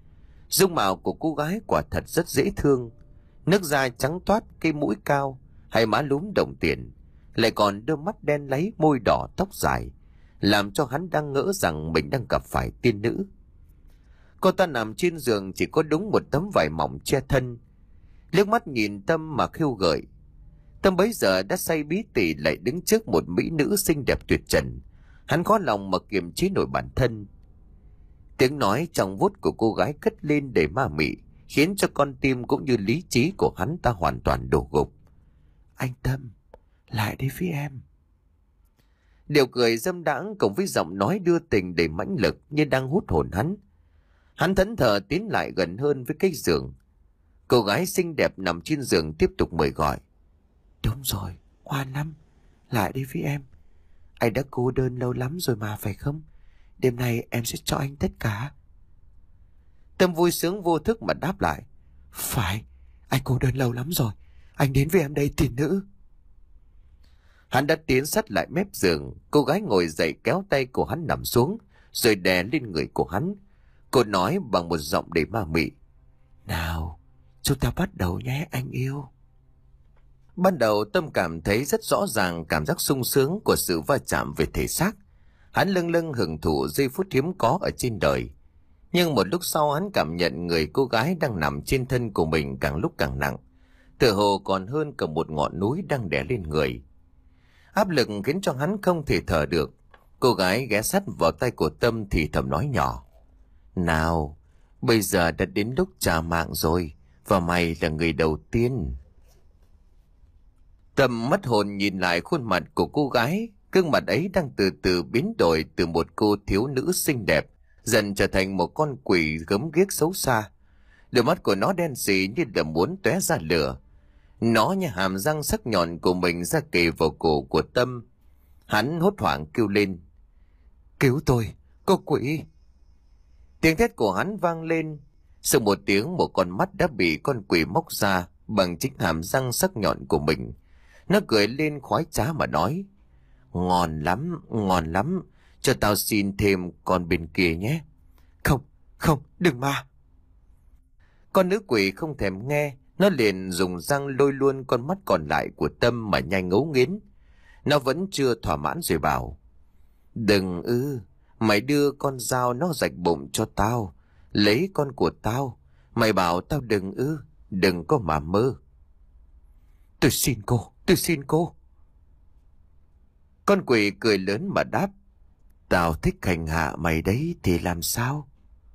Dung mạo của cô gái quả thật rất dễ thương. Nước da trắng toát, cái mũi cao, hai má lúm đồng tiền, lại còn đôi mắt đen láy, môi đỏ, tóc dài, làm cho hắn đang ngỡ rằng mình đang gặp phải tiên nữ. Cô ta nằm trên giường chỉ có đúng một tấm vải mỏng che thân. Liếc mắt nhìn Tâm mà khiêu gợi. Tâm bấy giờ đã say bí tỉ lại đứng trước một mỹ nữ xinh đẹp tuyệt trần. Hắn khó lòng mà kiềm chế nổi bản thân. Tiếng nói trong vút của cô gái cất lên đầy ma mị, khiến cho con tim cũng như lý trí của hắn ta hoàn toàn đổ gục. Anh Tâm, lại đây với em. Điệu cười dâm đãng cùng với giọng nói đưa tình đầy mãnh lực như đang hút hồn hắn. Hắn thẫn thờ tiến lại gần hơn với cái giường. Cô gái xinh đẹp nằm trên giường tiếp tục mời gọi. Đúng rồi, ngoan lắm, lại đây với em. Anh đã cô đơn lâu lắm rồi mà, phải không? Đêm nay em sẽ cho anh tất cả. Tâm vui sướng vô thức mà đáp lại. Phải, anh cô đơn lâu lắm rồi. Anh đến với em đây, tiên nữ. Hắn đã tiến sát lại mép giường. Cô gái ngồi dậy kéo tay của hắn nằm xuống, rồi đè lên người của hắn. Cô nói bằng một giọng đầy ma mị. Nào, chúng ta bắt đầu nhé anh yêu. Ban đầu Tâm cảm thấy rất rõ ràng cảm giác sung sướng của sự va chạm về thể xác. Hắn lâng lâng hưởng thụ giây phút hiếm có ở trên đời. Nhưng một lúc sau hắn cảm nhận người cô gái đang nằm trên thân của mình càng lúc càng nặng. Tựa hồ còn hơn cả một ngọn núi đang đè lên người. Áp lực khiến cho hắn không thể thở được. Cô gái ghé sát vào tay của Tâm thì thầm nói nhỏ. Nào, bây giờ đã đến lúc trả mạng rồi, và mày là người đầu tiên. Tâm mất hồn nhìn lại khuôn mặt của cô gái. Gương mặt ấy đang từ từ biến đổi từ một cô thiếu nữ xinh đẹp dần trở thành một con quỷ gớm ghiếc xấu xa. Đôi mắt của nó đen sì như là muốn tóe ra lửa. Nó như hàm răng sắc nhọn của mình ra kề vào cổ của Tâm. Hắn hốt hoảng kêu lên. Cứu tôi, cô quỷ! Tiếng thét của hắn vang lên. Sau một tiếng, một con mắt đã bị con quỷ móc ra bằng chính hàm răng sắc nhọn của mình. Nó cười lên khoái trá mà nói. Ngon lắm, ngon lắm. Cho tao xin thêm con bên kia nhé. Không, không, đừng mà. Con nữ quỷ không thèm nghe. Nó liền dùng răng lôi luôn con mắt còn lại của Tâm mà nhanh ngấu nghiến. Nó vẫn chưa thỏa mãn rồi bảo. Đừng ư, mày đưa con dao nó rạch bụng cho tao. Lấy con của tao. Mày bảo tao đừng ư, đừng có mà mơ. Tôi xin cô, tôi xin cô. Con quỷ cười lớn mà đáp. Tao thích hành hạ mày đấy thì làm sao?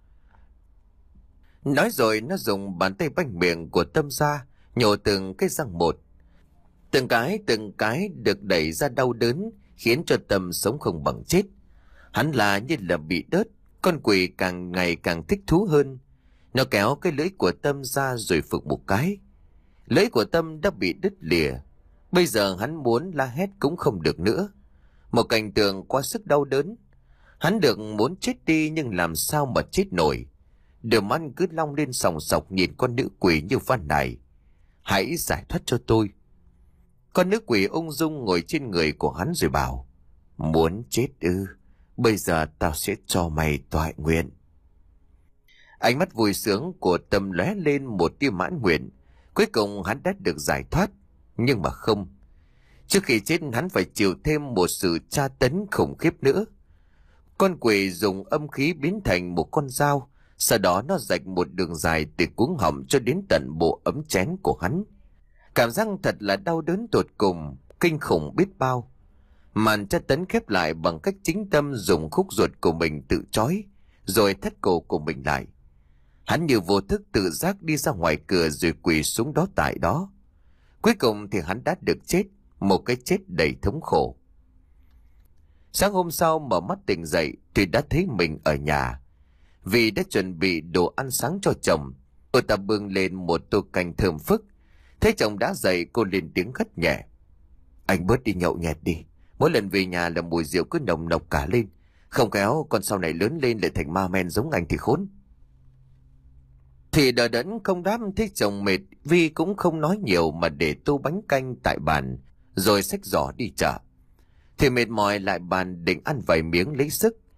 Nói rồi nó dùng bàn tay banh miệng của Tâm ra, nhổ từng cái răng một. Từng cái từng cái được đẩy ra đau đớn, khiến cho Tâm sống không bằng chết. Hắn là như là bị đớt. Con quỷ càng ngày càng thích thú hơn. Nó kéo cái lưỡi của Tâm ra rồi phực một cái. Lưỡi của Tâm đã bị đứt lìa. Bây giờ hắn muốn la hét cũng không được nữa. Một cảnh tượng quá sức đau đớn. Hắn được muốn chết đi nhưng làm sao mà chết nổi. Đôi mắt cứ long lên sòng sọc nhìn con nữ quỷ như van nài. Hãy giải thoát cho tôi. Con nữ quỷ ung dung ngồi trên người của hắn rồi bảo. Muốn chết ư? Bây giờ tao sẽ cho mày toại nguyện. Ánh mắt vui sướng của Tâm lóe lên một tia mãn nguyện. Cuối cùng hắn đã được giải thoát. Nhưng mà không. Trước khi chết hắn phải chịu thêm một sự tra tấn khủng khiếp nữa. Con quỷ dùng âm khí biến thành một con dao. Sau đó nó rạch một đường dài từ cuống họng cho đến tận bộ ấm chén của hắn. Cảm giác thật là đau đớn tột cùng, kinh khủng biết bao. Màn tra tấn khép lại bằng cách chính Tâm dùng khúc ruột của mình tự trói, rồi thắt cổ của mình lại. Hắn như vô thức tự giác đi ra ngoài cửa rồi quỳ xuống đó tại đó. Cuối cùng thì hắn đã được chết, một cái chết đầy thống khổ. Sáng hôm sau mở mắt tỉnh dậy thì đã thấy mình ở nhà. Vì đã chuẩn bị đồ ăn sáng cho chồng, cô ta bưng lên một tô canh thơm phức. Thấy chồng đã dậy, cô lên tiếng gắt nhẹ. Anh bớt đi nhậu nhẹt đi. Mỗi lần về nhà là mùi rượu cứ nồng nộc cả lên. Không khéo con sau này lớn lên lại thành ma men giống anh thì khốn. Thì đờ đẫn không đáp, thấy chồng mệt, Vi cũng không nói nhiều mà để tô bánh canh tại bàn, rồi xách giỏ đi chợ. Thì mệt mỏi lại bàn định ăn vài miếng lấy sức.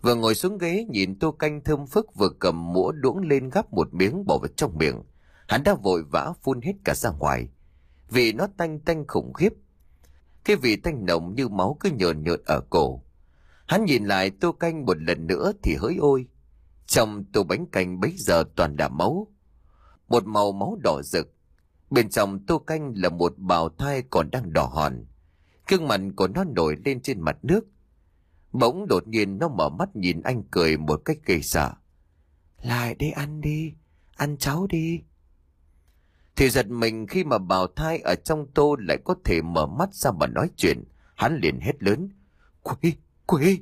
Vừa ngồi xuống ghế nhìn tô canh thơm phức vừa cầm muỗng đũa lên gắp một miếng bỏ vào trong miệng, hắn đã vội vã phun hết cả ra ngoài, vì nó tanh tanh khủng khiếp. Cái vị tanh nồng như máu cứ nhợn nhợn ở cổ. Hắn nhìn lại tô canh một lần nữa thì hỡi ôi, trong tô bánh canh bấy giờ toàn là máu, một màu máu đỏ rực. Bên trong tô canh là một bào thai còn đang đỏ hòn, gương mặt của nó nổi lên trên mặt nước. Bỗng đột nhiên nó mở mắt nhìn anh cười một cách ghê sợ. Lại đây ăn đi, ăn cháu đi. Thì giật mình khi mà bào thai ở trong tô lại có thể mở mắt ra mà nói chuyện. Hắn liền hét lớn: Quỷ, quỷ!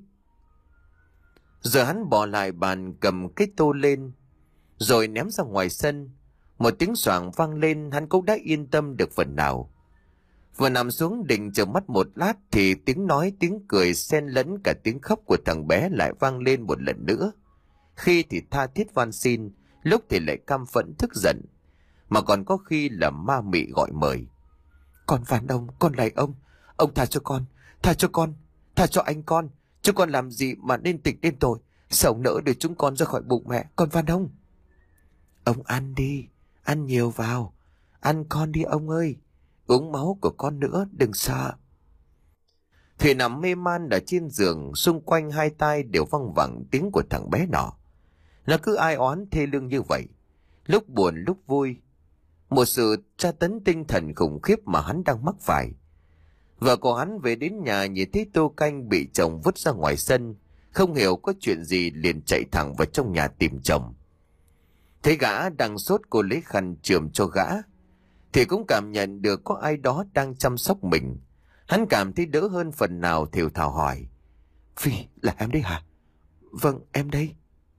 Giờ hắn bỏ lại bàn cầm cái tô lên, rồi ném ra ngoài sân. Một tiếng xoảng vang lên, hắn cũng đã yên tâm được phần nào. Vừa nằm xuống định chờ mắt một lát thì tiếng nói tiếng cười xen lẫn cả tiếng khóc của thằng bé lại vang lên một lần nữa. Khi thì tha thiết van xin, lúc thì lại căm phẫn tức giận, mà còn có khi là ma mị gọi mời. Con van ông, con lạy ông, ông tha cho con, tha cho con, tha cho anh con. Chứ con làm gì mà nên tịch nên tội, sao nỡ để chúng con ra khỏi bụng mẹ, con van ông. Ông ăn đi, ăn nhiều vào, ăn con đi ông ơi, uống máu của con nữa, đừng sợ. Thủy nằm mê man ở trên giường, xung quanh hai tai đều văng vẳng tiếng của thằng bé nọ. Nó cứ ai oán thê lương như vậy, lúc buồn lúc vui, một sự tra tấn tinh thần khủng khiếp mà hắn đang mắc phải. Vợ của hắn về đến nhà nhìn thấy tô canh bị chồng vứt ra ngoài sân, không hiểu có chuyện gì liền chạy thẳng vào trong nhà tìm chồng. Thấy gã đang sốt, cô lấy khăn chườm cho gã, thì cũng cảm nhận được có ai đó đang chăm sóc mình. Hắn cảm thấy đỡ hơn phần nào, thều thào hỏi: Phi, là em đấy hả? Vâng, em đây.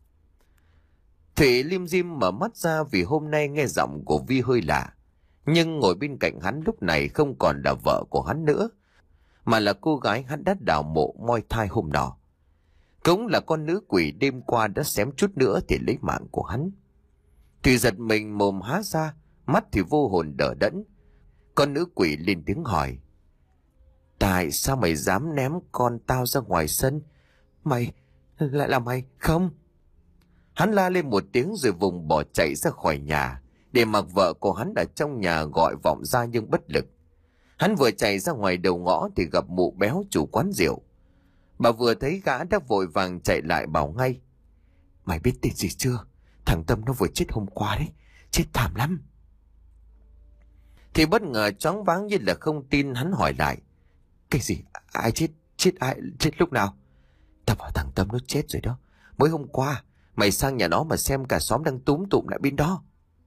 Thủy lim dim mở mắt ra vì hôm nay nghe giọng của Vi hơi lạ. Nhưng ngồi bên cạnh hắn lúc này không còn là vợ của hắn nữa, mà là cô gái hắn đã đào mộ moi thai hôm nọ. Cũng là con nữ quỷ đêm qua đã xém chút nữa thì lấy mạng của hắn. Thủy giật mình mồm há ra, mắt thì vô hồn đờ đẫn. Con nữ quỷ lên tiếng hỏi: Tại sao mày dám ném con tao ra ngoài sân? Mày, lại là mày không? Hắn la lên một tiếng rồi vùng bỏ chạy ra khỏi nhà, để mặc vợ của hắn ở trong nhà gọi vọng ra nhưng bất lực. Hắn vừa chạy ra ngoài đầu ngõ thì gặp mụ béo chủ quán rượu. Bà vừa thấy gã đã vội vàng chạy lại bảo ngay: Mày biết tin gì chưa? Thằng Tâm nó vừa chết hôm qua đấy, chết thảm lắm. Thì bất ngờ choáng váng như là không tin, hắn hỏi lại: Cái gì? Ai chết? Chết ai? Chết lúc nào? Tao bảo thằng Tâm nó chết rồi đó. Mới hôm qua mày sang nhà nó mà xem, cả xóm đang túm tụm lại bên đó.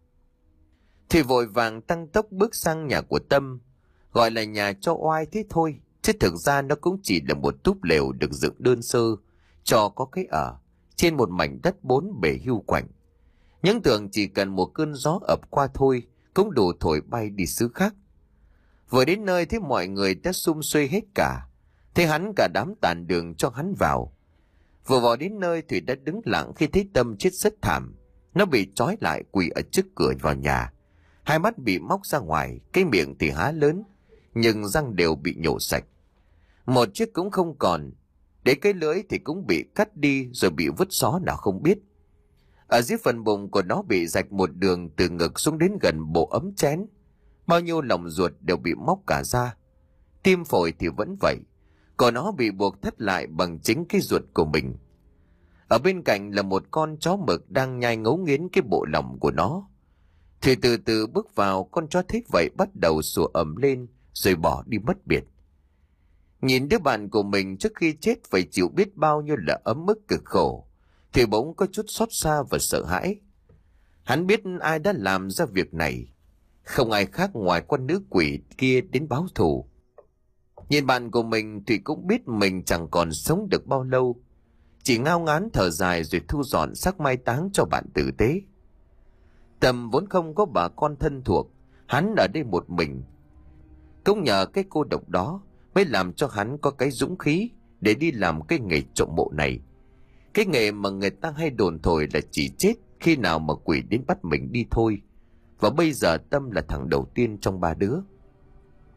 Thì vội vàng tăng tốc bước sang nhà của Tâm. Gọi là nhà cho oai thế thôi, chứ thực ra nó cũng chỉ là một túp lều được dựng đơn sơ, cho có cái ở, trên một mảnh đất bốn bề hưu quạnh. Những tưởng chỉ cần một cơn gió ập qua thôi cũng đủ thổi bay đi xứ khác. Vừa đến nơi thấy mọi người đã sum xuê hết cả, thế hắn cả đám tàn đường cho hắn vào. Vừa vào đến nơi Thủy đã đứng lặng khi thấy Tâm chết rất thảm. Nó bị trói lại quỳ ở trước cửa vào nhà, hai mắt bị móc ra ngoài, cái miệng thì há lớn, nhưng răng đều bị nhổ sạch. Một chiếc cũng không còn, để cái lưỡi thì cũng bị cắt đi rồi bị vứt xó nào không biết. Ở dưới phần bụng của nó bị rạch một đường từ ngực xuống đến gần bộ ấm chén. Bao nhiêu lòng ruột đều bị móc cả ra. Tim phổi thì vẫn vậy, còn nó bị buộc thắt lại bằng chính cái ruột của mình. Ở bên cạnh là một con chó mực đang nhai ngấu nghiến cái bộ lòng của nó. Thì từ từ bước vào, con chó thấy vậy bắt đầu sủa ầm lên rồi bỏ đi mất biệt. Nhìn đứa bạn của mình trước khi chết phải chịu biết bao nhiêu là ấm ức cực khổ, thì bỗng có chút xót xa và sợ hãi. Hắn biết ai đã làm ra việc này, không ai khác ngoài con nữ quỷ kia đến báo thù. Nhìn bạn của mình thì cũng biết mình chẳng còn sống được bao lâu, chỉ ngao ngán thở dài rồi thu dọn xác mai táng cho bạn tử tế. Tâm vốn không có bà con thân thuộc, hắn ở đây một mình. Cũng nhờ cái cô độc đó mới làm cho hắn có cái dũng khí để đi làm cái nghề trộm mộ này. Cái nghề mà người ta hay đồn thổi là chỉ chết khi nào mà quỷ đến bắt mình đi thôi. Và bây giờ Tâm là thằng đầu tiên trong ba đứa.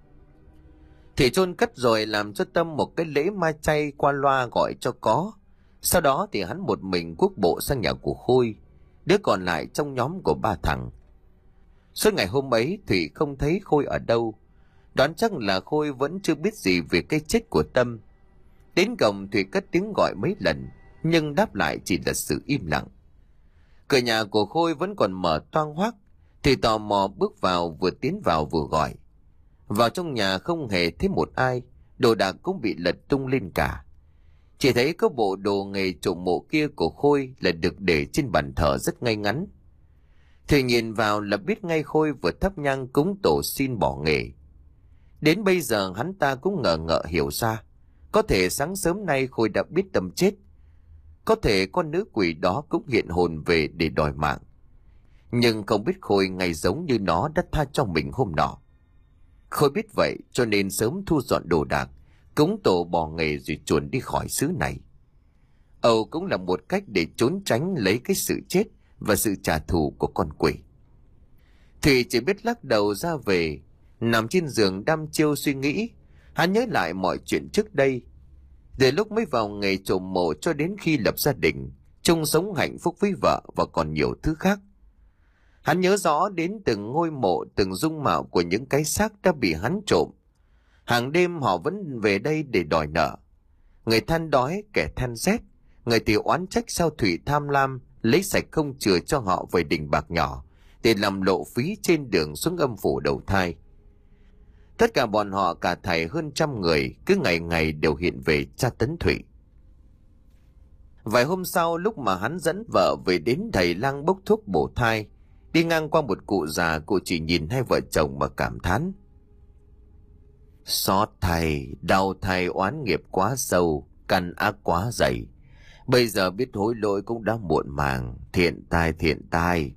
Thì chôn cất rồi làm cho Tâm một cái lễ ma chay qua loa gọi cho có. Sau đó thì hắn một mình cuốc bộ sang nhà của Khôi, đứa còn lại trong nhóm của ba thằng. Suốt ngày hôm ấy Thủy không thấy Khôi ở đâu, đoán chắc là Khôi vẫn chưa biết gì về cái chết của Tâm. Đến cổng Thủy cất tiếng gọi mấy lần, nhưng đáp lại chỉ là sự im lặng. Cửa nhà của Khôi vẫn còn mở toang hoác, thì tò mò bước vào, vừa tiến vào vừa gọi. Vào trong nhà không hề thấy một ai, đồ đạc cũng bị lật tung lên cả. Chỉ thấy có bộ đồ nghề trộm mộ kia của Khôi là được để trên bàn thờ rất ngay ngắn. Thì nhìn vào là biết ngay Khôi vừa thắp nhang cúng tổ xin bỏ nghề. Đến bây giờ hắn ta cũng ngờ ngợ hiểu ra, có thể sáng sớm nay Khôi đã biết Tâm chết. Có thể con nữ quỷ đó cũng hiện hồn về để đòi mạng. Nhưng không biết Khôi ngay giống như nó đã tha cho mình hôm nọ. Khôi biết vậy cho nên sớm thu dọn đồ đạc, cúng tổ bỏ nghề rồi chuồn đi khỏi xứ này. Âu cũng là một cách để trốn tránh lấy cái sự chết và sự trả thù của con quỷ. Thủy chỉ biết lắc đầu ra về, nằm trên giường đăm chiêu suy nghĩ. Hắn nhớ lại mọi chuyện trước đây, từ lúc mới vào nghề trộm mộ cho đến khi lập gia đình, chung sống hạnh phúc với vợ và còn nhiều thứ khác. Hắn nhớ rõ đến từng ngôi mộ, từng dung mạo của những cái xác đã bị hắn trộm. Hàng đêm họ vẫn về đây để đòi nợ. Người than đói, kẻ than rét, người thì oán trách sao Thủy tham lam, lấy sạch không chừa cho họ vài đình bạc nhỏ để làm lộ phí trên đường xuống âm phủ đầu thai. Tất cả bọn họ cả thảy hơn trăm người cứ ngày ngày đều hiện về tra tấn Thủy. Vài hôm sau, lúc mà hắn dẫn vợ về đến thầy lang bốc thuốc bổ thai, đi ngang qua một cụ già, cụ chỉ nhìn hai vợ chồng mà cảm thán: xót thầy, đau thầy, oán nghiệp quá sâu, căn ác quá dày. Bây giờ biết hối lỗi cũng đã muộn màng, thiện tai thiện tai.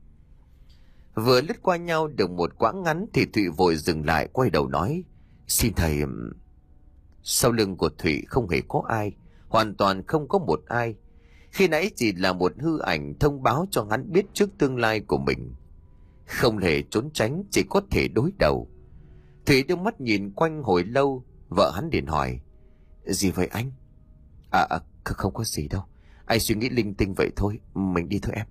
Vừa lướt qua nhau được một quãng ngắn thì Thụy vội dừng lại, quay đầu nói: xin thầy. Sau lưng của Thụy không hề có ai, hoàn toàn không có một ai. Khi nãy chỉ là một hư ảnh thông báo cho hắn biết trước tương lai của mình. Không hề trốn tránh, chỉ có thể đối đầu. Thủy đưa mắt nhìn quanh hồi lâu, vợ hắn liền hỏi: gì vậy anh? À, à không có gì đâu, anh suy nghĩ linh tinh vậy thôi, mình đi thôi em.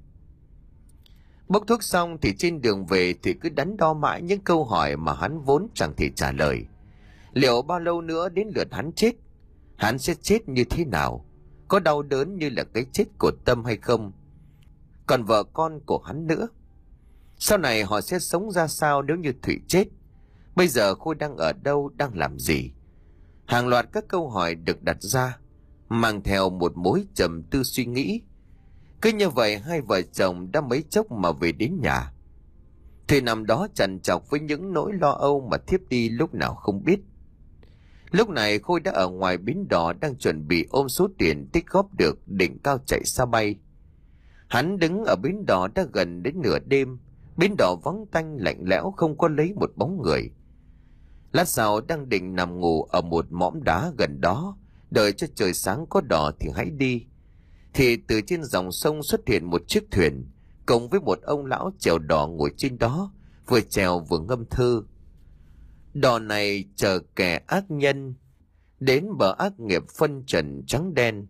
Bốc thuốc xong thì trên đường về thì cứ đắn đo mãi những câu hỏi mà hắn vốn chẳng thể trả lời. Liệu bao lâu nữa đến lượt hắn chết? Hắn sẽ chết như thế nào? Có đau đớn như là cái chết của Tâm hay không? Còn vợ con của hắn nữa, sau này họ sẽ sống ra sao nếu như Thủy chết? Bây giờ Khôi đang ở đâu, đang làm gì? Hàng loạt các câu hỏi được đặt ra, mang theo một mối trầm tư suy nghĩ. Cứ như vậy hai vợ chồng đã mấy chốc mà về đến nhà. Thủy nằm đó trằn trọc với những nỗi lo âu mà thiếp đi lúc nào không biết. Lúc này Khôi đã ở ngoài bến đò, đang chuẩn bị ôm số tiền tích góp được định cao chạy xa bay. Hắn đứng ở bến đò đã gần đến nửa đêm. Bến đò vắng tanh lạnh lẽo, không có lấy một bóng người. Lát sau đang định nằm ngủ ở một mỏm đá gần đó, đợi cho trời sáng có đò thì hãy đi, thì từ trên dòng sông xuất hiện một chiếc thuyền, cùng với một ông lão chèo đò ngồi trên đó, vừa chèo vừa ngâm thơ. Đò này chờ kẻ ác nhân, đến bờ ác nghiệp phân trần trắng đen.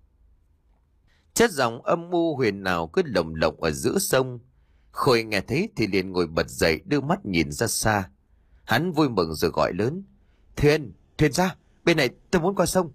Chất giọng âm u huyền ảo cứ lồng lộng ở giữa sông. Khôi nghe thấy thì liền ngồi bật dậy, đưa mắt nhìn ra xa. Hắn vui mừng rồi gọi lớn: thuyền, thuyền ra, bên này tôi muốn qua sông.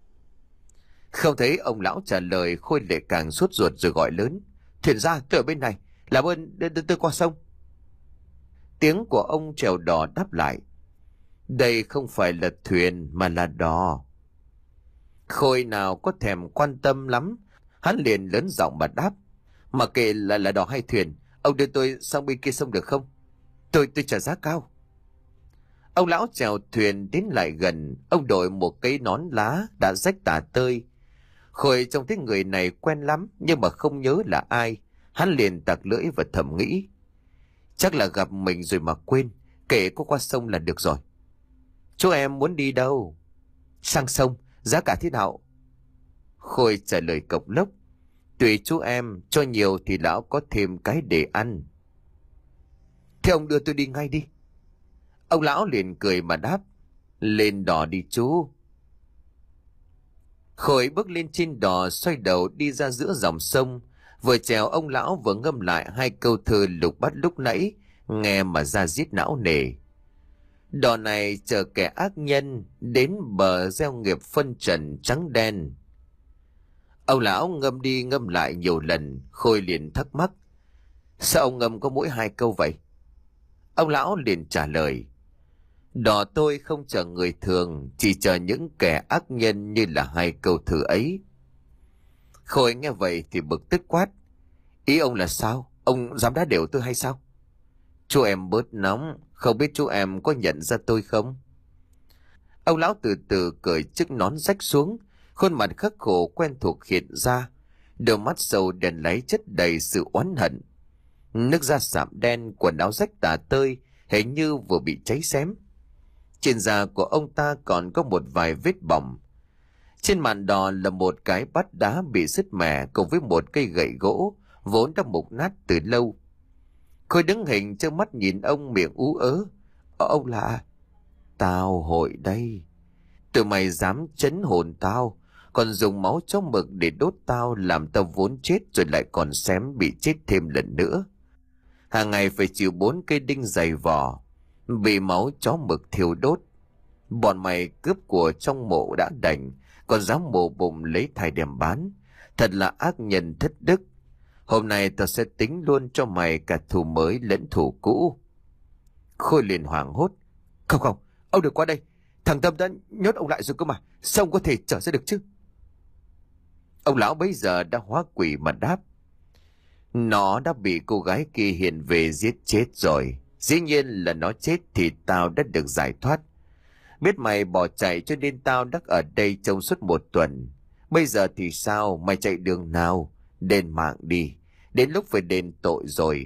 Không thấy ông lão trả lời, Khôi lại càng sốt ruột rồi gọi lớn: thuyền ra, tôi ở bên này, làm ơn đưa, đưa tôi qua sông. Tiếng của ông chèo đò đáp lại: đây không phải là thuyền mà là đò. Khôi nào có thèm quan tâm lắm, hắn liền lớn giọng mà đáp: mà kệ là là đò hay thuyền, ông đưa tôi sang bên kia sông được không? Tôi tôi trả giá cao. Ông lão chèo thuyền đến lại gần, ông đội một cái nón lá đã rách tả tơi. Khôi trông thấy người này quen lắm nhưng mà không nhớ là ai. Hắn liền tặc lưỡi và thầm nghĩ: chắc là gặp mình rồi mà quên, kể có qua sông là được rồi. Chú em muốn đi đâu? Sang sông, giá cả thế nào? Khôi trả lời cộc lốc: tùy chú em, cho nhiều thì lão có thêm cái để ăn. Thế ông đưa tôi đi ngay đi. Ông lão liền cười mà đáp: lên đò đi chú. Khôi bước lên trên đò, xoay đầu đi ra giữa dòng sông. Vừa chèo, ông lão vừa ngâm lại hai câu thơ Lục Bát lúc nãy, nghe mà ra diết não nề. Đò này chờ kẻ ác nhân, đến bờ gieo nghiệp phân trần trắng đen. Ông lão ngâm đi ngâm lại nhiều lần, Khôi liền thắc mắc. Sao ông ngâm có mỗi hai câu vậy? Ông lão liền trả lời. Đò tôi không chờ người thường, chỉ chờ những kẻ ác nhân như là hai câu thơ ấy. Khôi nghe vậy thì bực tức quát. Ý ông là sao? Ông dám đá đều tôi hay sao? Chú em bớt nóng, không biết chú em có nhận ra tôi không? Ông lão từ từ cởi chiếc nón rách xuống, khuôn mặt khắc khổ quen thuộc hiện ra, đôi mắt sâu đen láy chất đầy sự oán hận. Nước da sạm đen, quần áo rách tả tơi, hình như vừa bị cháy xém. Trên da của ông ta còn có một vài vết bỏng. Trên màn đò là một cái bát đá bị sứt mẻ cùng với một cây gậy gỗ vốn đã mục nát từ lâu. Khôi đứng hình trơ mắt nhìn ông, miệng ú ớ. Ông là... Tao hội đây. Tụi mày dám chấn hồn tao, còn dùng máu chó mực để đốt tao, làm tao vốn chết rồi lại còn xém bị chết thêm lần nữa. Hàng ngày phải chịu bốn cây đinh dày vò, bị máu chó mực thiêu đốt. Bọn mày cướp của trong mộ đã đành, còn dám mổ bụng lấy thai đem bán. Thật là ác nhân thất đức. Hôm nay tao sẽ tính luôn cho mày cả thù mới lẫn thù cũ. Khôi liền hoảng hốt. Không không, ông đừng qua đây. Thằng Tâm đã nhốt ông lại rồi cơ mà, sao ông có thể trở ra được chứ? Ông lão bấy giờ đã hóa quỷ mà đáp. Nó đã bị cô gái kia hiện về giết chết rồi. Dĩ nhiên là nó chết thì tao đã được giải thoát. Biết mày bỏ chạy cho nên tao đã ở đây trong suốt một tuần. Bây giờ thì sao? Mày chạy đường nào? Đền mạng đi. Đến lúc phải đền tội rồi.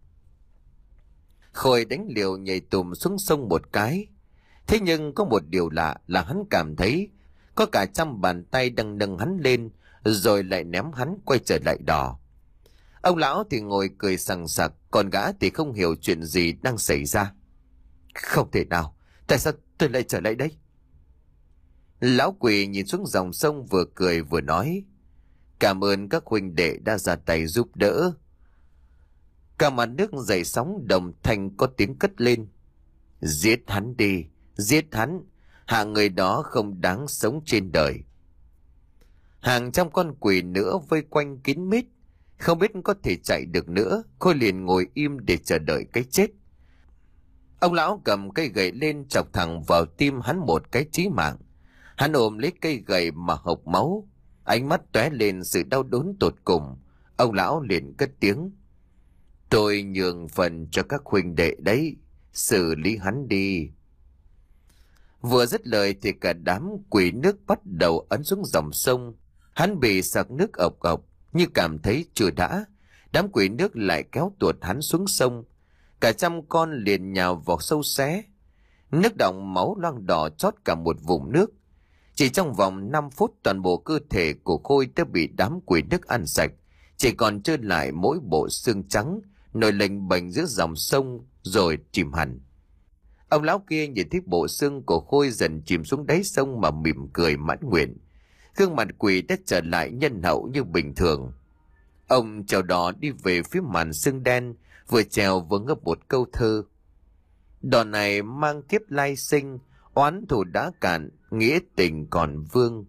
Khôi đánh liều nhảy tùm xuống sông một cái. Thế nhưng có một điều lạ là hắn cảm thấy có cả trăm bàn tay đang nâng hắn lên, rồi lại ném hắn quay trở lại đò. Ông lão thì ngồi cười sằng sặc, còn gã thì không hiểu chuyện gì đang xảy ra. Không thể nào, tại sao tôi lại trở lại đây? Lão quỷ nhìn xuống dòng sông, vừa cười vừa nói. Cảm ơn các huynh đệ đã ra tay giúp đỡ. Cả mặt nước dậy sóng, đồng thanh có tiếng cất lên. Giết hắn đi, giết hắn, hạng người đó không đáng sống trên đời. Hàng trăm con quỷ nữa vây quanh kín mít, không biết có thể chạy được nữa. Khôi liền ngồi im để chờ đợi cái chết. Ông lão cầm cây gậy lên chọc thẳng vào tim hắn một cái chí mạng. Hắn ôm lấy cây gậy mà hộc máu, ánh mắt tóe lên sự đau đớn tột cùng. Ông lão liền cất tiếng. Tôi nhường phần cho các huynh đệ đấy, xử lý hắn đi. Vừa dứt lời thì cả đám quỷ nước bắt đầu ấn xuống dòng sông. Hắn bị sặc nước ộc ộc, như cảm thấy chưa đã. Đám quỷ nước lại kéo tuột hắn xuống sông. Cả trăm con liền nhào vào sâu xé. Nước đọng máu loang đỏ chót cả một vùng nước. Chỉ trong vòng năm phút toàn bộ cơ thể của Khôi đã bị đám quỷ nước ăn sạch. Chỉ còn trơ lại mỗi bộ xương trắng nổi lềnh bềnh giữa dòng sông rồi chìm hẳn. Ông lão kia nhìn thấy bộ xương của Khôi dần chìm xuống đáy sông mà mỉm cười mãn nguyện. Gương mặt quỷ đã trở lại nhân hậu như bình thường. Ông chèo đò đi về phía màn sương đen, vừa chèo vừa ngâm một câu thơ. Đò này mang kiếp lai sinh, oán thù đã cạn, nghĩa tình còn vương.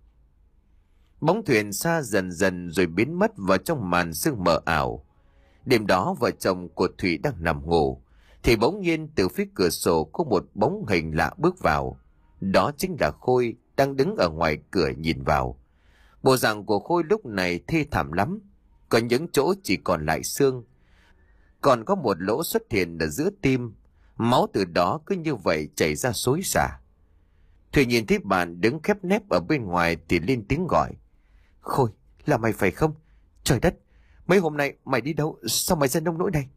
Bóng thuyền xa dần dần rồi biến mất vào trong màn sương mờ ảo. Đêm đó vợ chồng của Thủy đang nằm ngủ, thì bỗng nhiên từ phía cửa sổ có một bóng hình lạ bước vào. Đó chính là Khôi đang đứng ở ngoài cửa nhìn vào. Bộ dạng của Khôi lúc này thê thảm lắm, có những chỗ chỉ còn lại xương. Còn có một lỗ xuất hiện ở giữa tim, máu từ đó cứ như vậy chảy ra xối xả. Thủy nhìn thấy bạn đứng khép nép ở bên ngoài thì lên tiếng gọi. Khôi, là mày phải không? Trời đất, mấy hôm nay mày đi đâu, sao mày ra nông nỗi này?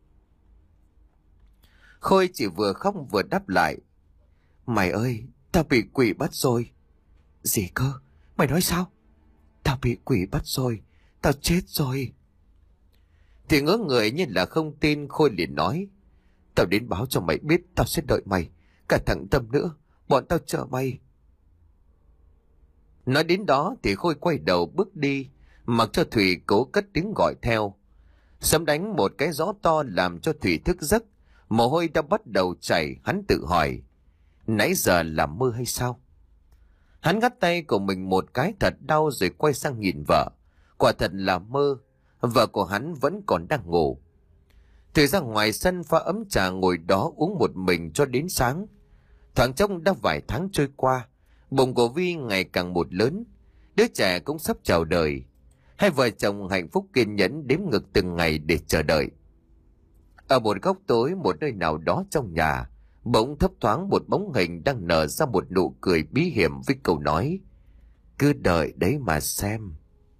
Khôi chỉ vừa khóc vừa đáp lại. Mày ơi, tao bị quỷ bắt rồi. Gì cơ? Mày nói sao? Tao bị quỷ bắt rồi, tao chết rồi. Thì ngỡ người như là không tin, Khôi liền nói. Tao đến báo cho mày biết, tao sẽ đợi mày. Cả thằng Tâm nữa, bọn tao chờ mày. Nói đến đó thì Khôi quay đầu bước đi, mặc cho Thủy cố cất tiếng gọi theo. Sấm đánh một cái gió to làm cho Thủy thức giấc, mồ hôi đã bắt đầu chảy. Hắn tự hỏi, nãy giờ là mơ hay sao? Hắn gắt tay của mình một cái thật đau rồi quay sang nhìn vợ. Quả thật là mơ, vợ của hắn vẫn còn đang ngủ. Thủy ra ngoài sân pha ấm trà ngồi đó uống một mình cho đến sáng. Thoáng chốc đã vài tháng trôi qua, bụng của Vi ngày càng một lớn, đứa trẻ cũng sắp chào đời. Hai vợ chồng hạnh phúc kiên nhẫn đếm ngược từng ngày để chờ đợi. Ở một góc tối một nơi nào đó trong nhà, bỗng thấp thoáng một bóng hình đang nở ra một nụ cười bí hiểm với câu nói, cứ đợi đấy mà xem.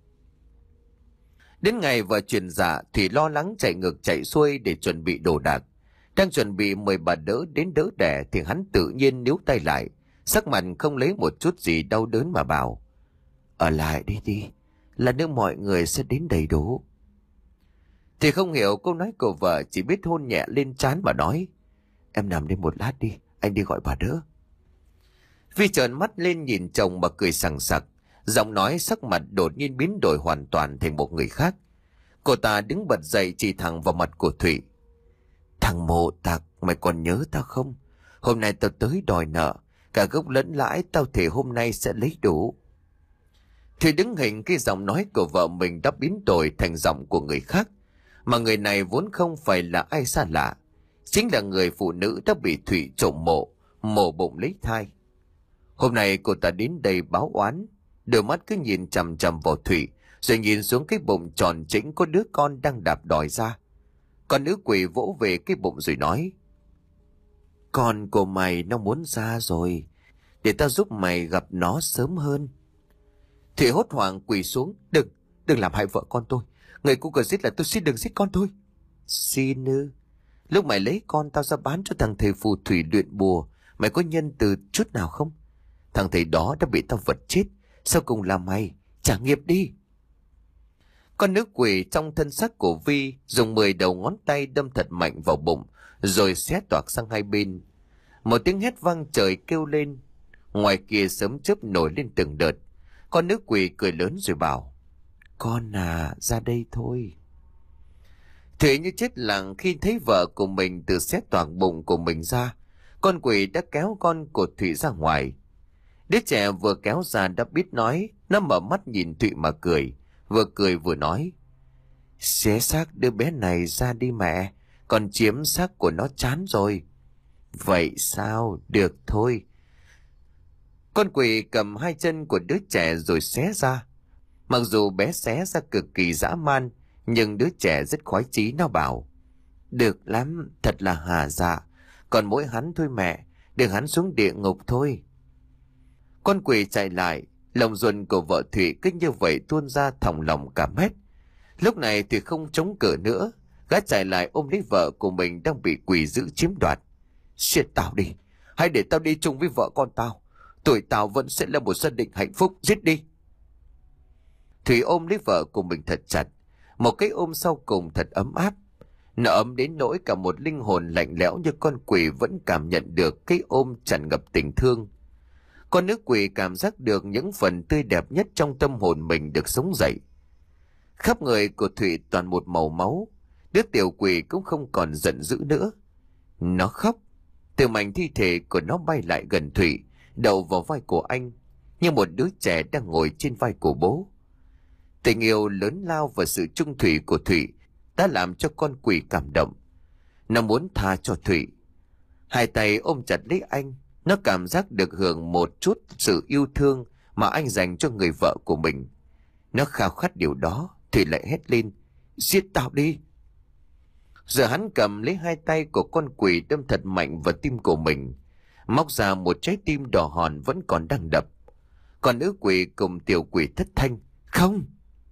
Đến ngày vợ truyền dạ, Thủy lo lắng chạy ngược chạy xuôi để chuẩn bị đồ đạc. Đang chuẩn bị mời bà đỡ đến đỡ đẻ thì hắn tự nhiên níu tay lại, sắc mặt không lấy một chút gì đau đớn mà bảo, ở lại đi đi, là nữa mọi người sẽ đến đầy đủ. Thì không hiểu câu nói của vợ, chỉ biết hôn nhẹ lên trán mà nói, em nằm đây một lát đi, anh đi gọi bà đỡ. Vi trợn mắt lên nhìn chồng mà cười sằng sặc, giọng nói sắc mặt đột nhiên biến đổi hoàn toàn thành một người khác. Cô ta đứng bật dậy chỉ thẳng vào mặt của Thủy. Thằng mộ tặc, mày còn nhớ tao không? Hôm nay tao tới đòi nợ, cả gốc lẫn lãi tao thề hôm nay sẽ lấy đủ. Thủy đứng hình khi giọng nói của vợ mình đã biến đổi thành giọng của người khác, mà người này vốn không phải là ai xa lạ, chính là người phụ nữ đã bị Thủy trộm mộ, mổ bụng lấy thai. Hôm nay cô ta đến đây báo oán, đôi mắt cứ nhìn chằm chằm vào Thủy, rồi nhìn xuống cái bụng tròn trĩnh có đứa con đang đạp đòi ra. Con nữ quỷ vỗ về cái bụng rồi nói, con của mày nó muốn ra rồi, để tao giúp mày gặp nó sớm hơn. Thủy hốt hoảng quỳ xuống, đừng, đừng làm hại vợ con tôi, người cô cần giết là tôi xin đừng giết con tôi. Xin ư? Lúc mày lấy con tao ra bán cho thằng thầy phù thủy luyện bùa, mày có nhân từ chút nào không? Thằng thầy đó đã bị tao vật chết, sau cùng là mày, trả nghiệp đi. Con nữ quỷ trong thân xác của Vi dùng mười đầu ngón tay đâm thật mạnh vào bụng, rồi xé toạc sang hai bên. Một tiếng hét vang trời kêu lên, ngoài kia sấm chớp nổi lên từng đợt. Con nữ quỷ cười lớn rồi bảo, con à, ra đây thôi. Thủy như chết lặng khi thấy vợ của mình từ xé toạc bụng của mình ra. Con quỷ đã kéo con của Thủy ra ngoài. Đứa trẻ vừa kéo ra đã biết nói, nó mở mắt nhìn Thủy mà cười, vừa cười vừa nói, xé xác đứa bé này ra đi mẹ, còn chiếm xác của nó chán rồi. Vậy sao? Được thôi. Con quỷ cầm hai chân của đứa trẻ rồi xé ra. Mặc dù bé xé ra cực kỳ dã man, nhưng đứa trẻ rất khoái chí, nó bảo, được lắm, thật là hà dạ, còn mỗi hắn thôi mẹ, đừng hắn xuống địa ngục thôi. Con quỷ chạy lại, lòng ruột của vợ Thủy cứ như vậy tuôn ra thòng lòng cả mét. Lúc này Thủy không chống cự nữa, gã chạy lại ôm lấy vợ của mình đang bị quỷ dữ chiếm đoạt. Giết tao đi, hãy để tao đi chung với vợ con tao, tuổi tao vẫn sẽ là một gia đình hạnh phúc, giết đi. Thủy ôm lấy vợ của mình thật chặt, một cái ôm sau cùng thật ấm áp. Nó ấm đến nỗi cả một linh hồn lạnh lẽo như con quỷ vẫn cảm nhận được cái ôm tràn ngập tình thương. Con nữ quỷ cảm giác được những phần tươi đẹp nhất trong tâm hồn mình được sống dậy. Khắp người của Thủy toàn một màu máu, đứa tiểu quỷ cũng không còn giận dữ nữa. Nó khóc, từ mảnh thi thể của nó bay lại gần Thủy, đậu vào vai của anh, như một đứa trẻ đang ngồi trên vai của bố. Tình yêu lớn lao và sự trung thủy của Thủy đã làm cho con quỷ cảm động. Nó muốn tha cho Thủy. Hai tay ôm chặt lấy anh, nó cảm giác được hưởng một chút sự yêu thương mà anh dành cho người vợ của mình. Nó khao khát điều đó. Thủy lại hét lên, giết tao đi. Giờ hắn cầm lấy hai tay của con quỷ đâm thật mạnh vào tim của mình, móc ra một trái tim đỏ hòn vẫn còn đang đập. Còn nữ quỷ cùng tiểu quỷ thất thanh, không.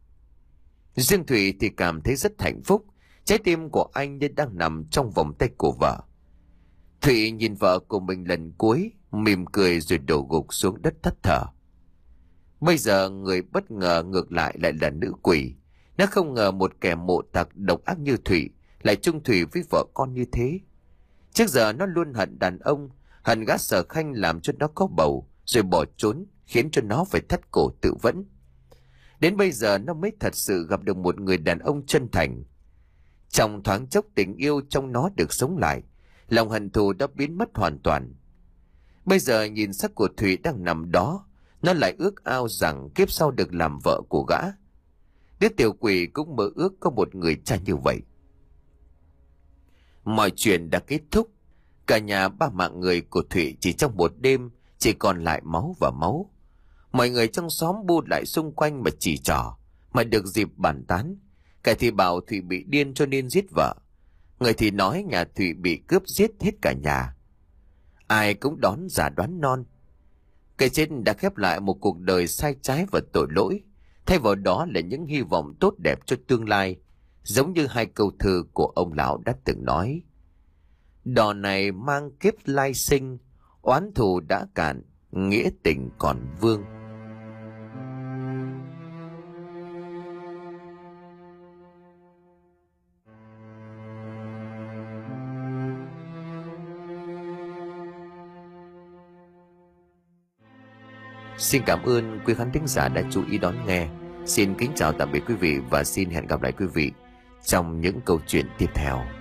Riêng Thủy thì cảm thấy rất hạnh phúc, trái tim của anh như đang nằm trong vòng tay của vợ. Thủy nhìn vợ của mình lần cuối, mỉm cười rồi đổ gục xuống đất thất thở. Bây giờ người bất ngờ ngược lại lại là nữ quỷ. Nó không ngờ một kẻ mộ tặc độc ác như Thủy lại chung thủy với vợ con như thế. Trước giờ nó luôn hận đàn ông, hận gã Sở Khanh làm cho nó có bầu, rồi bỏ trốn, khiến cho nó phải thắt cổ tự vẫn. Đến bây giờ nó mới thật sự gặp được một người đàn ông chân thành. Trong thoáng chốc tình yêu trong nó được sống lại, lòng hận thù đã biến mất hoàn toàn. Bây giờ nhìn xác của Thủy đang nằm đó, nó lại ước ao rằng kiếp sau được làm vợ của gã. Đứa tiểu quỷ cũng mơ ước có một người cha như vậy. Mọi chuyện đã kết thúc. Cả nhà ba mạng người của Thủy chỉ trong một đêm chỉ còn lại máu và máu. Mọi người trong xóm bu lại xung quanh mà chỉ trỏ, mà được dịp bàn tán. Kẻ thì bảo Thủy bị điên cho nên giết vợ, người thì nói nhà Thủy bị cướp giết hết cả nhà. Ai cũng đón giả đoán non. Cái chết đã khép lại một cuộc đời sai trái và tội lỗi, thay vào đó là những hy vọng tốt đẹp cho tương lai, giống như hai câu thơ của ông lão đã từng nói: đò này mang kiếp lai sinh, oán thù đã cạn, nghĩa tình còn vương. Xin cảm ơn quý khán thính giả đã chú ý đón nghe. Xin kính chào tạm biệt quý vị và xin hẹn gặp lại quý vị trong những câu chuyện tiếp theo.